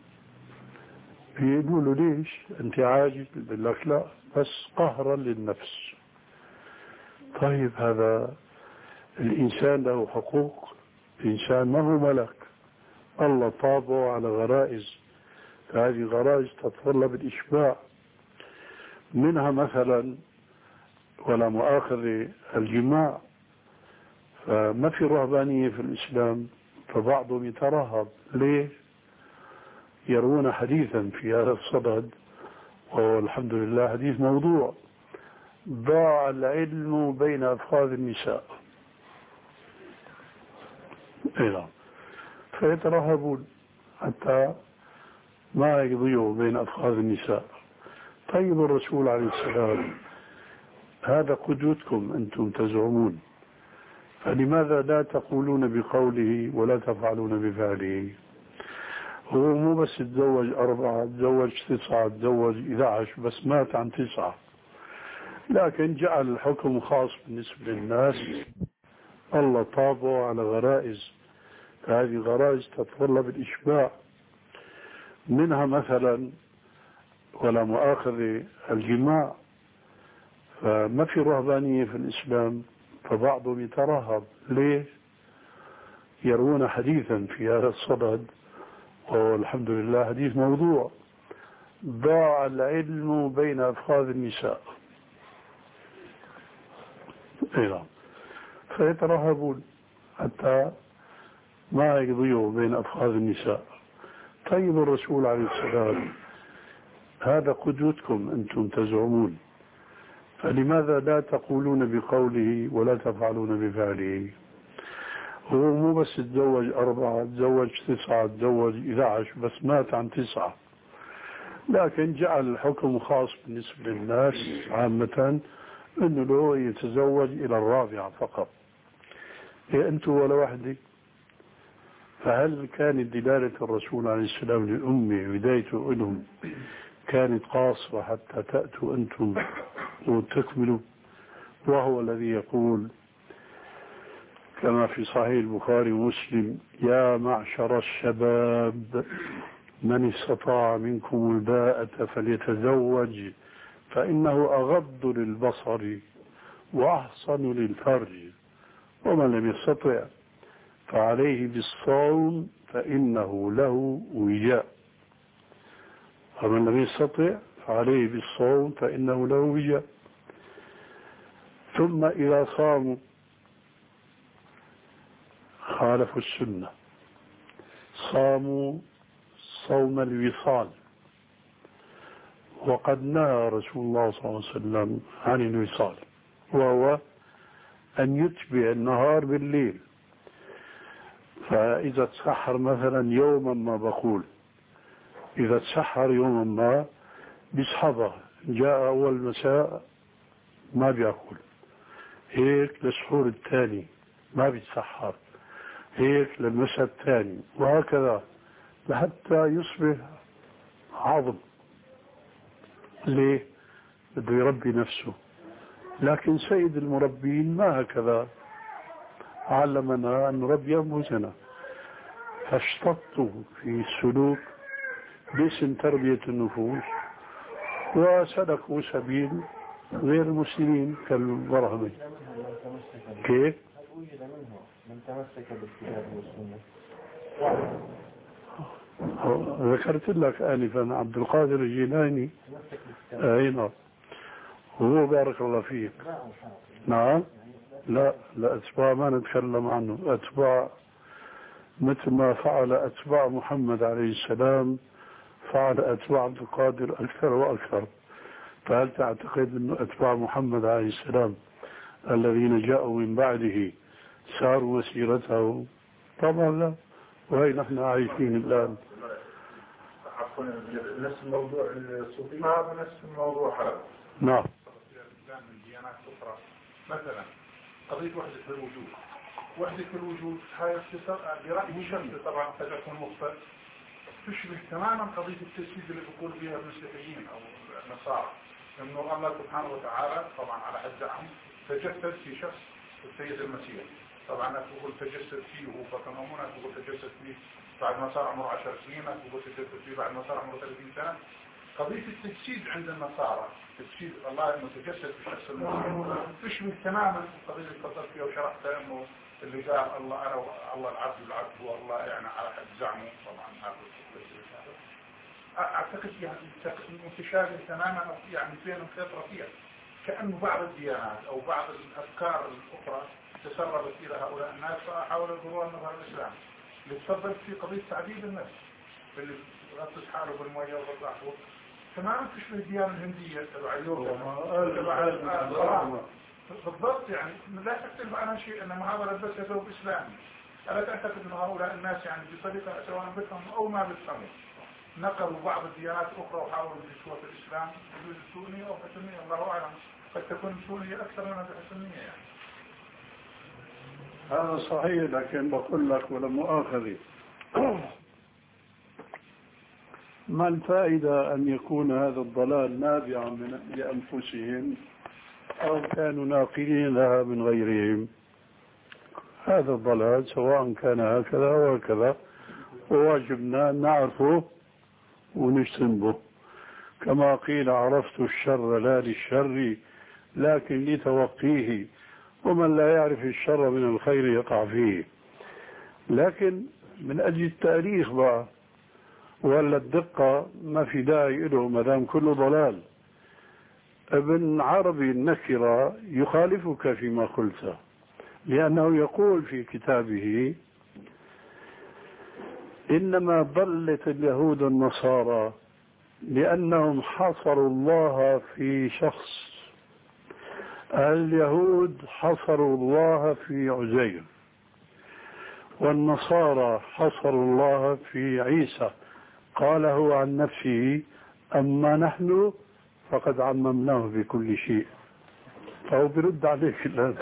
S1: يقولوا ليش أنت عاجز؟ يقول لك لا، بس قهرا للنفس. طيب هذا الإنسان له حقوق، الإنسان ما هو ملك، الله طابعه على غرائز، هذه غرائز تتطلب الإشباع، منها مثلا ولا مؤاخذة الجماع. فما في رهبانية في الإسلام، فبعضهم يترهب. ليه؟ يروون حديثا في هذا الصدد، والحمد لله حديث موضوع: ضاع العلم بين أفخاذ النساء. إيه، فيترهبون حتى ما يضيعوا بين أفخاذ النساء. طيب الرسول عليه السلام هذا قدوتكم أنتم تزعمون، فلماذا لا تقولون بقوله ولا تفعلون بفعله؟ هو مو بس تزوج أربعة، تزوج تسعة، تزوج إحدى عشر، بس مات عن تسعة، لكن جعل الحكم خاص بالنسبة للناس. الله طابعه على غرائز، هذه غرائز تتطلب الإشباع، منها مثلا ولا مؤاخذة الجماع. فما في رهبانية في الإسلام، فبعضهم يترهب. ليه؟ يروون حديثا في هذا الصدد، والحمد لله حديث موضوع: ضاع العلم بين أفخاذ النساء. إيه، فيترهبون حتى ما يضيعوا بين أفخاذ النساء. طيب الرسول عليه السلام هذا قدوتكم أنتم تزعمون، فلماذا لا تقولون بقوله ولا تفعلون بفعله؟ هو مو بس تزوج أربعة، تزوج تسعة، تزوج إحدى عشر، بس مات عن تسعة، لكن جعل الحكم خاص بالنسبة للناس عامة، أنه له يتزوج إلى الرابعة فقط. إيه أنتم ولا وحدي؟ فهل كانت دلالة الرسول عليه السلام للأمة بدايته لهم كانت قاصرة حتى تأتوا أنتم وتكملوا؟ وهو الذي يقول كما في صحيح البخاري ومسلم: يا معشر الشباب من استطاع منكم الباءة فليتزوج فإنه أغض للبصر وأحصن للفرج. ومن لم يستطع فعليه بالصوم فإنه له وجاء. ومن لم يستطع فعليه بالصوم فإنه له وجاء. ثم إذا صاموا خالفوا السنة، صاموا صوم الوصال، وقد نهى رسول الله صلى الله عليه وسلم عن الوصال، وهو أن يتبع النهار بالليل. فإذا تسحر مثلا يوما ما، بقول إذا تسحر يوما ما بيصحبه، جاء أول مساء ما بيأكل، هيك للسحور الثاني ما بيتسحر، هيك للمساء الثاني، وهكذا لحتى يصبح عظم. ليه؟ بده يربي نفسه. لكن سيد المربين ما هكذا، علمنا أن نربي أنفسنا، فاشتطوا في السلوك باسم تربية النفوس وسلكوا سبيل غير المسلمين كالبرهمي. كيف؟
S6: هل وجد منه من تمسك بالكتاب والسنة؟
S1: ذكرت لك آنفا عبد القادر الجيلاني. أي نعم، وهو بارك الله فيك. نعم، لا لا أتباع ما نتكلم عنه، أتباع مثل ما فعل أتباع محمد عليه السلام فعل أتباع عبد القادر أكثر وأكثر. فهل تعتقد أن أتباع محمد عليه السلام الذين جاءوا من بعده ساروا مسيرته؟ طبعا لا، وهي نحن عايشين الآن.
S4: عفوا، نفس الموضوع الصوفي، ما هذا نفس الموضوع هذا.
S1: نعم.
S4: الإسلام من ديانات أخرى، مثلا قضية وحدة الوجود. وحدة الوجود هاي برأي شخصي طبعا قد يكون مخطئ، تشبه تماما قضية التجسيد اللي بيقول بها المسيحيين أو النصارى، إنه الله سبحانه وتعالى طبعا على حد زعمهم تجسد في شخص السيد المسيح. طبعا ناس بقول تجسد فيه وهو بطن أمه، ناس بقول تجسد فيه بعد ما صار عمره عشر سنين، ناس بقول تجسد فيه بعد ما صار عمره ثلاثين سنة. قضية التجسيد عند النصارى، تجسيد الله انه تجسد في شخص المسيح، تشبه تماما القضية اللي فصلت فيها وشرحتها، انه اللي قال الله انا الله العبد والعبد هو الله، يعني على حد زعمه. طبعا هذا اعتقد يعني متشابه تماما، او يعني بينهم خيط رفيع، كأنه بعض الديانات او بعض الافكار الاخرى تسربت الى هؤلاء الناس فحاولوا يظهروا انه هذا الاسلام اللي تفضل في قضية تعذيب النفس، اللي غطس حاله بالمية وغطس تماما تشبه الديانة الهندية تبع اليوغا تبع القرآن بالضبط. يعني لا تختلف عنها شيء، انما هذا لبس ثوب اسلامي. الا تعتقد ان هؤلاء الناس يعني بطريقة سواء بفهموا او ما بفهموا نقلوا بعض الديانات الاخرى وحاولوا يدسوها في الاسلام، يجوز السنية او حسنية، الله اعلم، قد تكون السنية اكثر منها بحسنية يعني.
S1: هذا صحيح، لكن بقول لك ولا مؤاخذة، ما الفائدة أن يكون هذا الضلال نابعا من لأنفسهم أو كانوا ناقلين لها من غيرهم؟ هذا الضلال سواء كان هكذا وهكذا، وواجبنا أن نعرفه ونجتنبه. كما قيل عرفت الشر لا للشر لكن لتوقيه، ومن لا يعرف الشر من الخير يقع فيه. لكن من أجل التاريخ بقى ولا الدقة ما في داعي له ما دام كله ضلال. ابن عربي النكرة يخالفك فيما قلت، لأنه يقول في كتابه إنما ضلت اليهود النصارى لأنهم حصروا الله في شخص. اليهود حصروا الله في عزير، والنصارى حصروا الله في عيسى، قاله عن نفسه أما نحن فقد عممناه بكل شيء. فهو برد عليك الآن.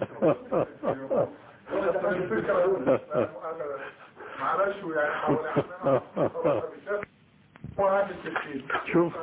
S1: شوف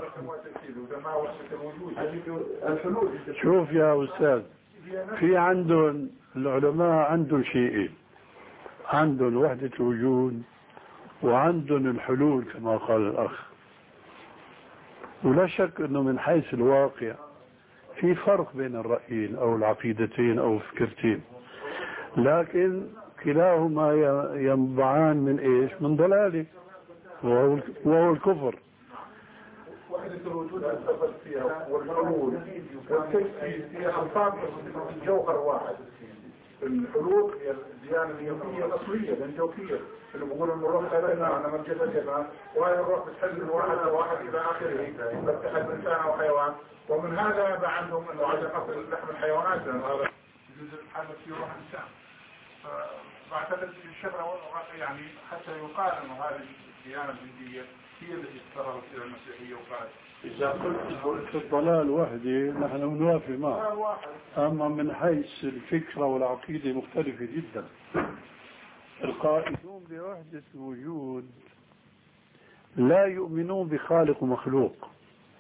S1: شوف يا أستاذ، في عندهم العلماء عندهم شيئين، عندهم وحدة الوجود وعندهم الحلول كما قال الأخ. ولا شك أنه من حيث الواقع في فرق بين الرأيين أو العقيدتين أو الفكرتين، لكن كلاهما ينبعان من إيش؟ من ضلاله، وهو وهو الكفر.
S4: وحدة الوجود التفت فيها والحلول والتجسيد هي ألفاظ الجوهر واحد. الحلول هي الديانة اليهودية الأصلية الأنجوكية اللي بيقولوا إن الروح خلقنا أنا من جسدنا، وهي الروح بتحل من واحد لواحد إلى آخره، بتحل إنسان أو حيوان. ومن هذا يبقى عندهم إنه عدم أصل لحم الحيوانات لأن هذا يجوز الحدث في روح إنسان. فبعتقد الشبه يعني حتى يقال إنه هذه الديانة الهندية هي التي اضطرت إلى المسيحية وقالت
S1: إذا قلت الضلال وحده نحن نوافق معه، أما من حيث الفكرة والعقيدة مختلفة جدا. القائلون بوحدة الوجود لا يؤمنون بخالق ومخلوق.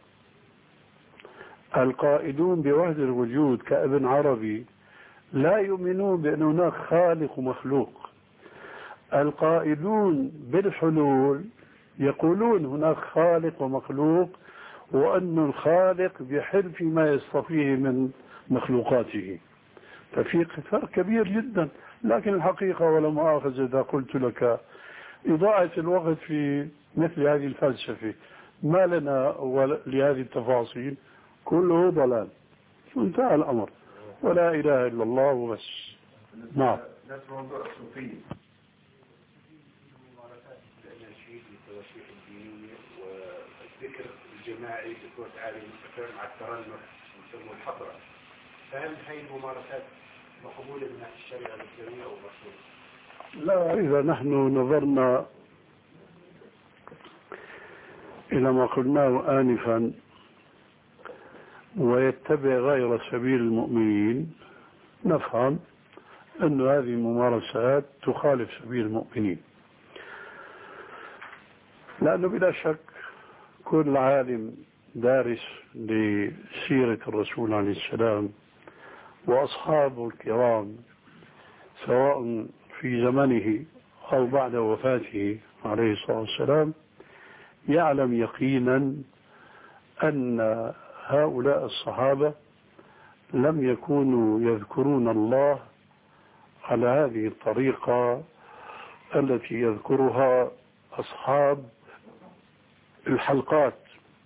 S1: القائلون بوحدة الوجود كابن عربي لا يؤمنون بأن هناك خالق ومخلوق. القائلون بالحلول يقولون هناك خالق ومخلوق، وأن الخالق بيحل فيما يصطفيه من مخلوقاته. ففي فرق كبير جدا. لكن الحقيقة ولا مؤاخذة إذا قلت لك إضاعة الوقت في مثل هذه الفلسفة ما لنا لهذه التفاصيل، كله ضلال، انتهى الأمر، ولا إله إلا الله وبس. نعم.
S5: نفس موضوع الصوفية الأناشيد والتواشيح الدينية والذكر الجماعي بصوت عالي مستقر مع الترنح يسموه الحضرة، فهل هي الممارسات مقبولة من الشريعة الإسلامية أو مرفوضة؟
S1: لا، إذا نحن نظرنا إلى ما قلناه آنفا ويتبع غير سبيل المؤمنين نفهم أن هذه الممارسات تخالف سبيل المؤمنين، لأنه بلا شك كل عالم دارس لسيرة الرسول عليه السلام وأصحابه الكرام سواء في زمنه أو بعد وفاته عليه الصلاة والسلام يعلم يقينا أن هؤلاء الصحابة لم يكونوا يذكرون الله على هذه الطريقة التي يذكرها أصحاب الحلقات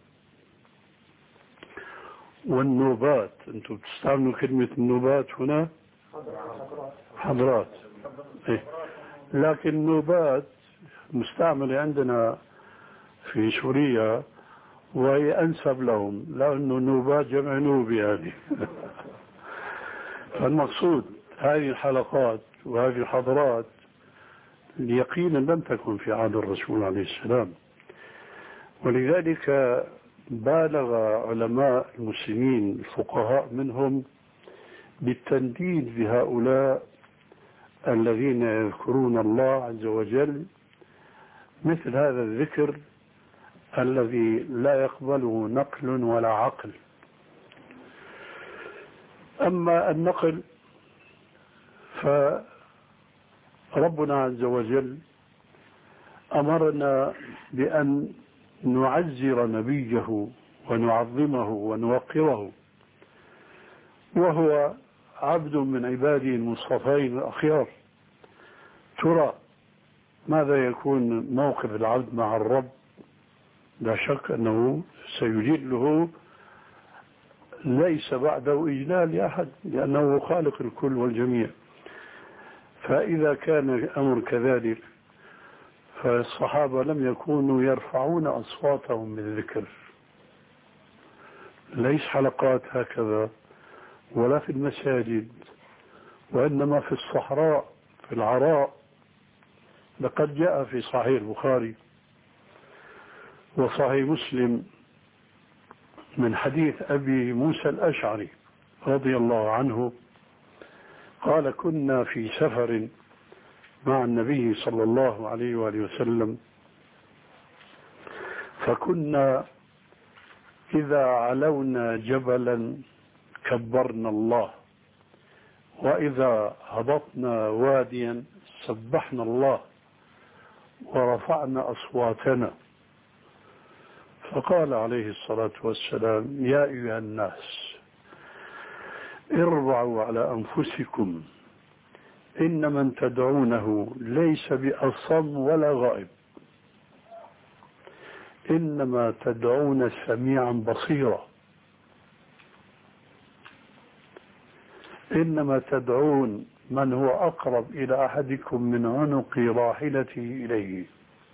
S1: والنوبات. أنتم تستعملوا كلمة النوبات هنا؟ حضرات. إيه. لكن النوبات مستعملة عندنا في سوريا وهي أنسب لهم، لأنه النوبات جمع نوبي هذه. فالمقصود هذه الحلقات وهذه الحضارات يقينا لم تكن في عهد الرسول عليه السلام، ولذلك بالغ علماء المسلمين الفقهاء منهم بالتنديد بهؤلاء الذين يذكرون الله عز وجل مثل هذا الذكر الذي لا يقبله نقل ولا عقل. أما النقل فربنا عز وجل أمرنا بأن نعزر نبيه ونعظمه ونوقره، وهو عبد من عباده المصطفين الأخيار. ترى ماذا يكون موقف العبد مع الرب؟ لا شك أنه سيجله ليس بعده إجلال لأحد، لأنه خالق الكل والجميع. فإذا كان الأمر كذلك فالصحابة لم يكونوا يرفعون أصواتهم بالذكر، ليس حلقات هكذا ولا في المساجد، وإنما في الصحراء في العراء. لقد جاء في صحيح البخاري وصحيح مسلم من حديث أبي موسى الأشعري رضي الله عنه قال: كنا في سفر مع النبي صلى الله عليه وآله وسلم، فكنا إذا علونا جبلا كبرنا الله، وإذا هبطنا واديا سبحنا الله ورفعنا أصواتنا. فقال عليه الصلاة والسلام: يا أيها الناس اربعوا على أنفسكم إن من تدعونه ليس بأصم ولا غائب، إنما تدعون سميعا بصيرا، إنما تدعون من هو أقرب إلى أحدكم من عنق راحلته إليه.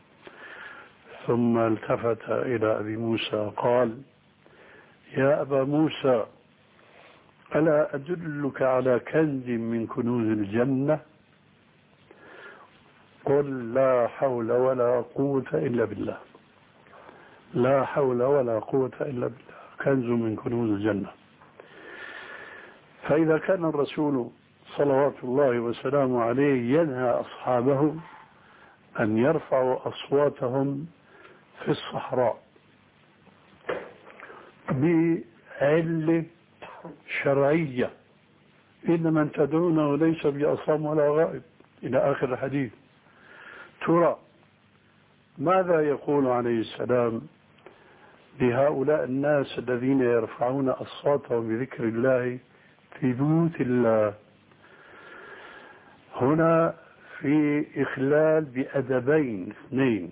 S1: ثم التفت إلى أبي موسى قال: يا أبا موسى، ألا أدلك على كنز من كنوز الجنة؟ قل لا حول ولا قوة إلا بالله. لا حول ولا قوة إلا بالله، كنز من كنوز الجنة. فإذا كان الرسول صلوات الله وسلامه عليه ينهى أصحابه أن يرفعوا أصواتهم في الصحراء بعلة شرعية، إن من تدعونه ليس بأصم ولا غائب، إلى آخر الحديث، ترى ماذا يقول عليه السلام لهؤلاء الناس الذين يرفعون أصواتهم بذكر الله في بيوت الله؟ هنا في إخلال بأدبين اثنين.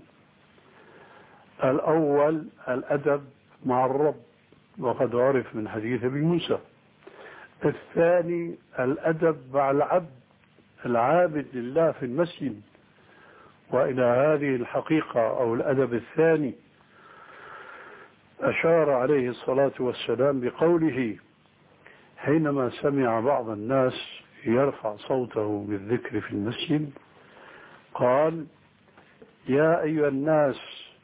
S1: الأول الأدب مع الرب، وقد عرف من حديث أبي موسى. الثاني الأدب مع العبد العابد لله في المسجد. وإلى هذه الحقيقة أو الأدب الثاني أشار عليه الصلاة والسلام بقوله حينما سمع بعض الناس يرفع صوته بالذكر في المسجد، قال: يا أيها الناس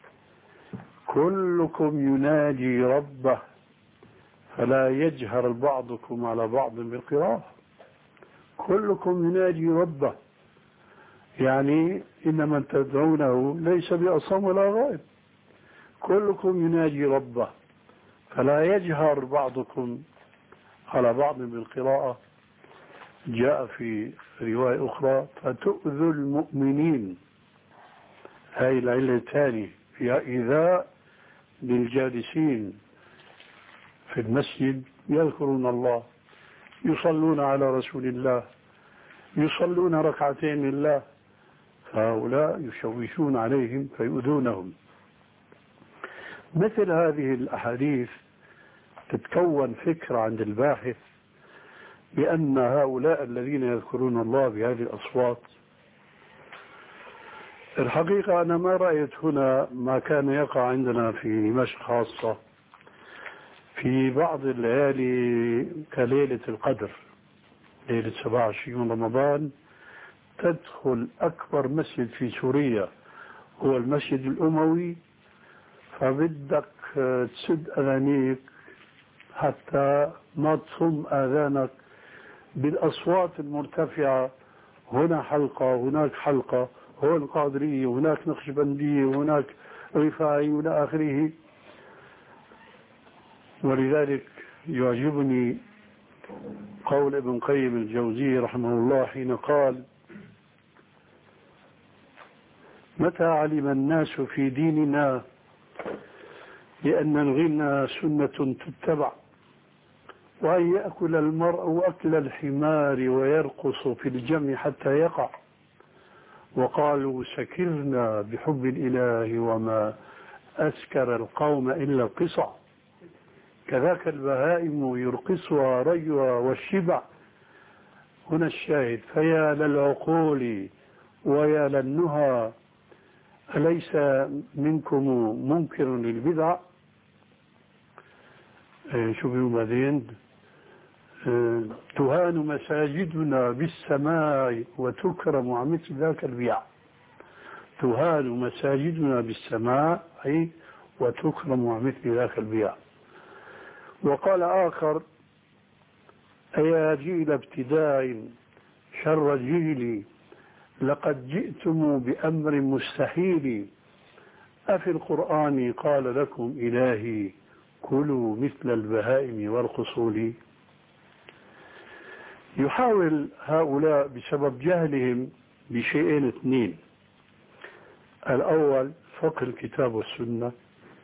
S1: كلكم ينادي ربه فلا يجهر بعضكم على بعض بالقراءة. كلكم ينادي ربه، يعني إن من تدعونه ليس بأصم ولا غائب. كلكم ينادي ربه فلا يجهر بعضكم على بعض بالقراءة. جاء في رواية أخرى: فتؤذوا المؤمنين. هاي العلة الثانية فيها إيذاء للجالسين في المسجد يذكرون الله، يصلون على رسول الله، يصلون ركعتين لله، فهؤلاء يشوشون عليهم فيؤذونهم. مثل هذه الأحاديث تتكون فكرة عند الباحث بأن هؤلاء الذين يذكرون الله بهذه الأصوات، الحقيقة أنا ما رأيت هنا ما كان يقع عندنا في دمشق خاصة في بعض الليالي كليلة القدر، ليلة سبعة وعشرين رمضان، تدخل أكبر مسجد في سوريا هو المسجد الأموي، فبدك تسد أذانيك حتى ما تصم آذانك بالأصوات المرتفعة. هنا حلقة، هناك حلقة، هون قادرية، هناك نقشبندية، هناك رفاعي، وإلى آخره. ولذلك يعجبني قول ابن قيم الجوزي رحمه الله حين قال: متى علم الناس في ديننا لأن الغنى سنة تتبع، وأن يأكل المرء أكل الحمار ويرقص في الجمع حتى يقع، وقالوا سكرنا بحب الإله وما أسكر القوم إلا القصع، كذاك البهائم يرقصها ريها والشبع. هنا الشاهد: فيا للعقول ويا للنهى، أليس منكم منكر للبدع؟ شو بيقولوا بعدين؟ تهان مساجدنا بالسماء وتكرم عن مثل ذاك البيع. تهان مساجدنا بالسماء أي وتكرم عن مثل ذاك البيع. وقال آخر: أيا جيل ابتداء شر جيلي، لقد جئتم بأمر مستحيل، أفي القرآن قال لكم إلهي كلوا مثل البهائم وارقصوا لي. يحاول هؤلاء بسبب جهلهم بشيئين اثنين: الأول فقه الكتاب والسنة،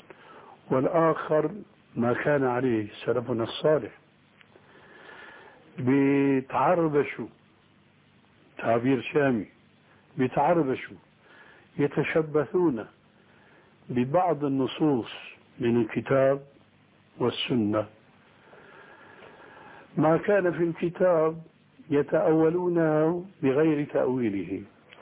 S1: والآخر ما كان عليه سلفنا الصالح. بيتعربشوا، تعبير شامي، بيتعربشوا يتشبثون ببعض النصوص من الكتاب والسنة. ما كان في الكتاب يتأولونه بغير تأويله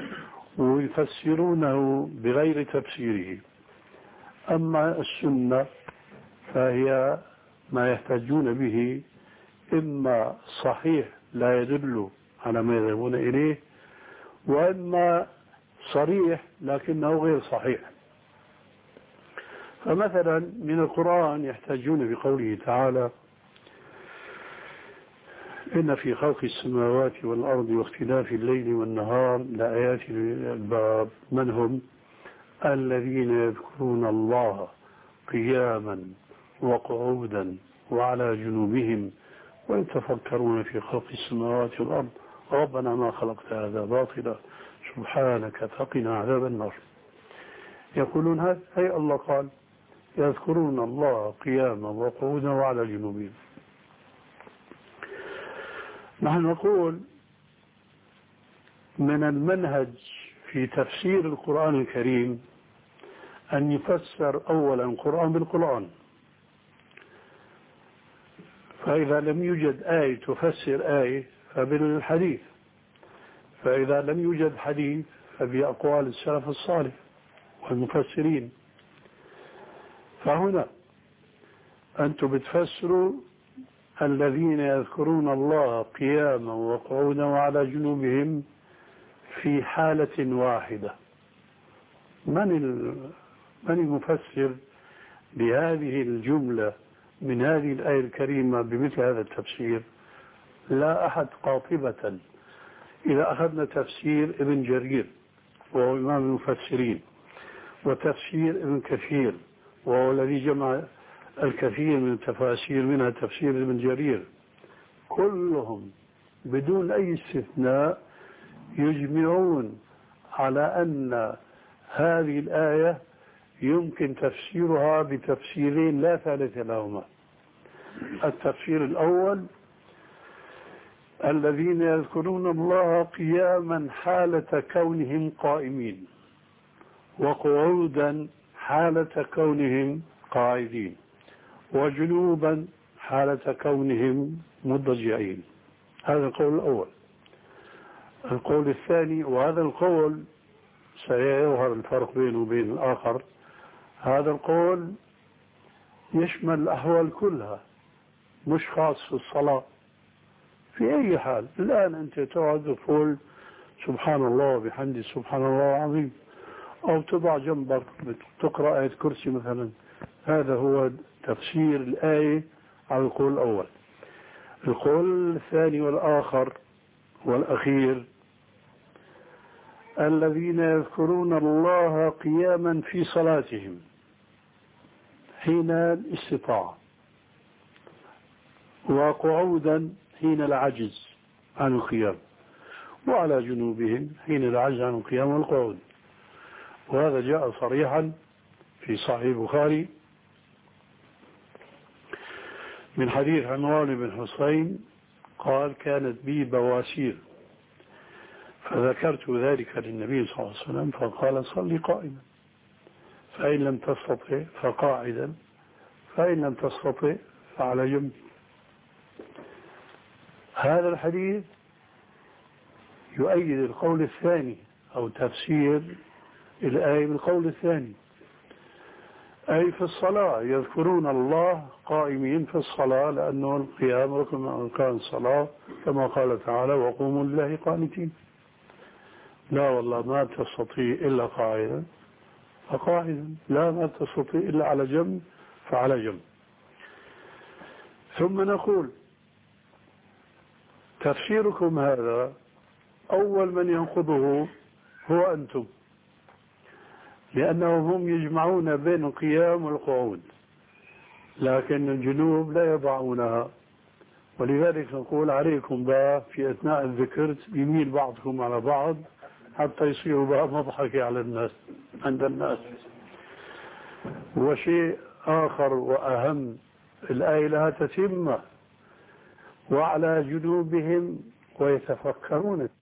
S1: ويفسرونه بغير تفسيره، أما السنة فهي ما يحتاجون به إما صحيح لا يدل على ما يذهبون إليه، وإما صريح لكنه غير صحيح. فمثلا من القرآن يحتاجون بقوله تعالى: إن في خلق السماوات والأرض واختلاف الليل والنهار لآيات للألباب. من هم؟ الذين يذكرون الله قياما وقعودا وعلى جنوبهم ويتفكرون في خلق السماوات والأرض ربنا ما خلقت هذا باطلا سبحانك فقنا عذاب النار. يقولون هذا أي الله قال يذكرون الله قياما وقعودا وعلى جنوبهم. نحن نقول من المنهج في تفسير القرآن الكريم أن يفسر أولا القرآن بالقرآن، فإذا لم يوجد آية تفسر آية فبالحديث، فإذا لم يوجد حديث فبأقوال السلف الصالح والمفسرين. فهنا أنتم بتفسروا الذين يذكرون الله قياما وقعودا وعلى جنوبهم في حالة واحدة. من من المفسر بهذه الجملة من هذه الآية الكريمة بمثل هذا التفسير؟ لا أحد قاطبة. إذا أخذنا تفسير ابن جرير وهو إمام المفسرين، وتفسير ابن كثير وهو الذي جمع الكثير من التفاسير منها تفسير ابن جرير، كلهم بدون أي استثناء يجمعون على أن هذه الآية يمكن تفسيرها بتفسيرين لا ثالث لهما. التفسير الأول: الذين يذكرون الله قياما حالة كونهم قائمين، وقعودا حالة كونهم قاعدين، وجنوبا حالة كونهم مضجعين. هذا القول الأول. القول الثاني، وهذا القول سيظهر الفرق بينه وبين الآخر، هذا القول يشمل الأحوال كلها مش خاص في الصلاة. في أي حال الآن أنت تقعد تقول سبحان الله وبحمده سبحان الله العظيم، أو تضع جنبك تقرأ آية كرسي مثلا، هذا هو تفسير الآية على القول الأول. القول الثاني والآخر والأخير: الذين يذكرون الله قياما في صلاتهم حين الاستطاعة، وقعودا حين العجز عن القيام، وعلى جنوبهم حين العجز عن القيام والقعود. وهذا جاء صريحا في صحيح البخاري من حديث عمران بن حسين قال: كانت بي بواسير فذكرت ذلك للنبي صلى الله عليه وسلم فقال: صلي قائما، فإن لم تستطع فقاعدا، فإن لم تستطع فعلى جنب. هذا الحديث يؤيد القول الثاني أو تفسير الآية بالقول الثاني، أي في الصلاة يذكرون الله قائمين في الصلاة، لأنه القيام ركن من أركان الصلاة كما قال تعالى: وقوموا لله قانتين. لا والله ما تستطيع إلا قاعدا فقاعدا، لا ما تستطيع إلا على جنب فعلى جنب. ثم نقول تفسيركم هذا أول من ينقضه هو أنتم، لأنهم هم يجمعون بين القيام والقعود، لكن الجنوب لا يضعونها. ولذلك نقول عليكم بقى في أثناء الذكر يميل بعضكم على بعض حتى يصيروا بقى مضحك على الناس عند الناس. وشيء آخر وأهم، الآية لها تتمة، وعلى جنوبهم ويتفكرون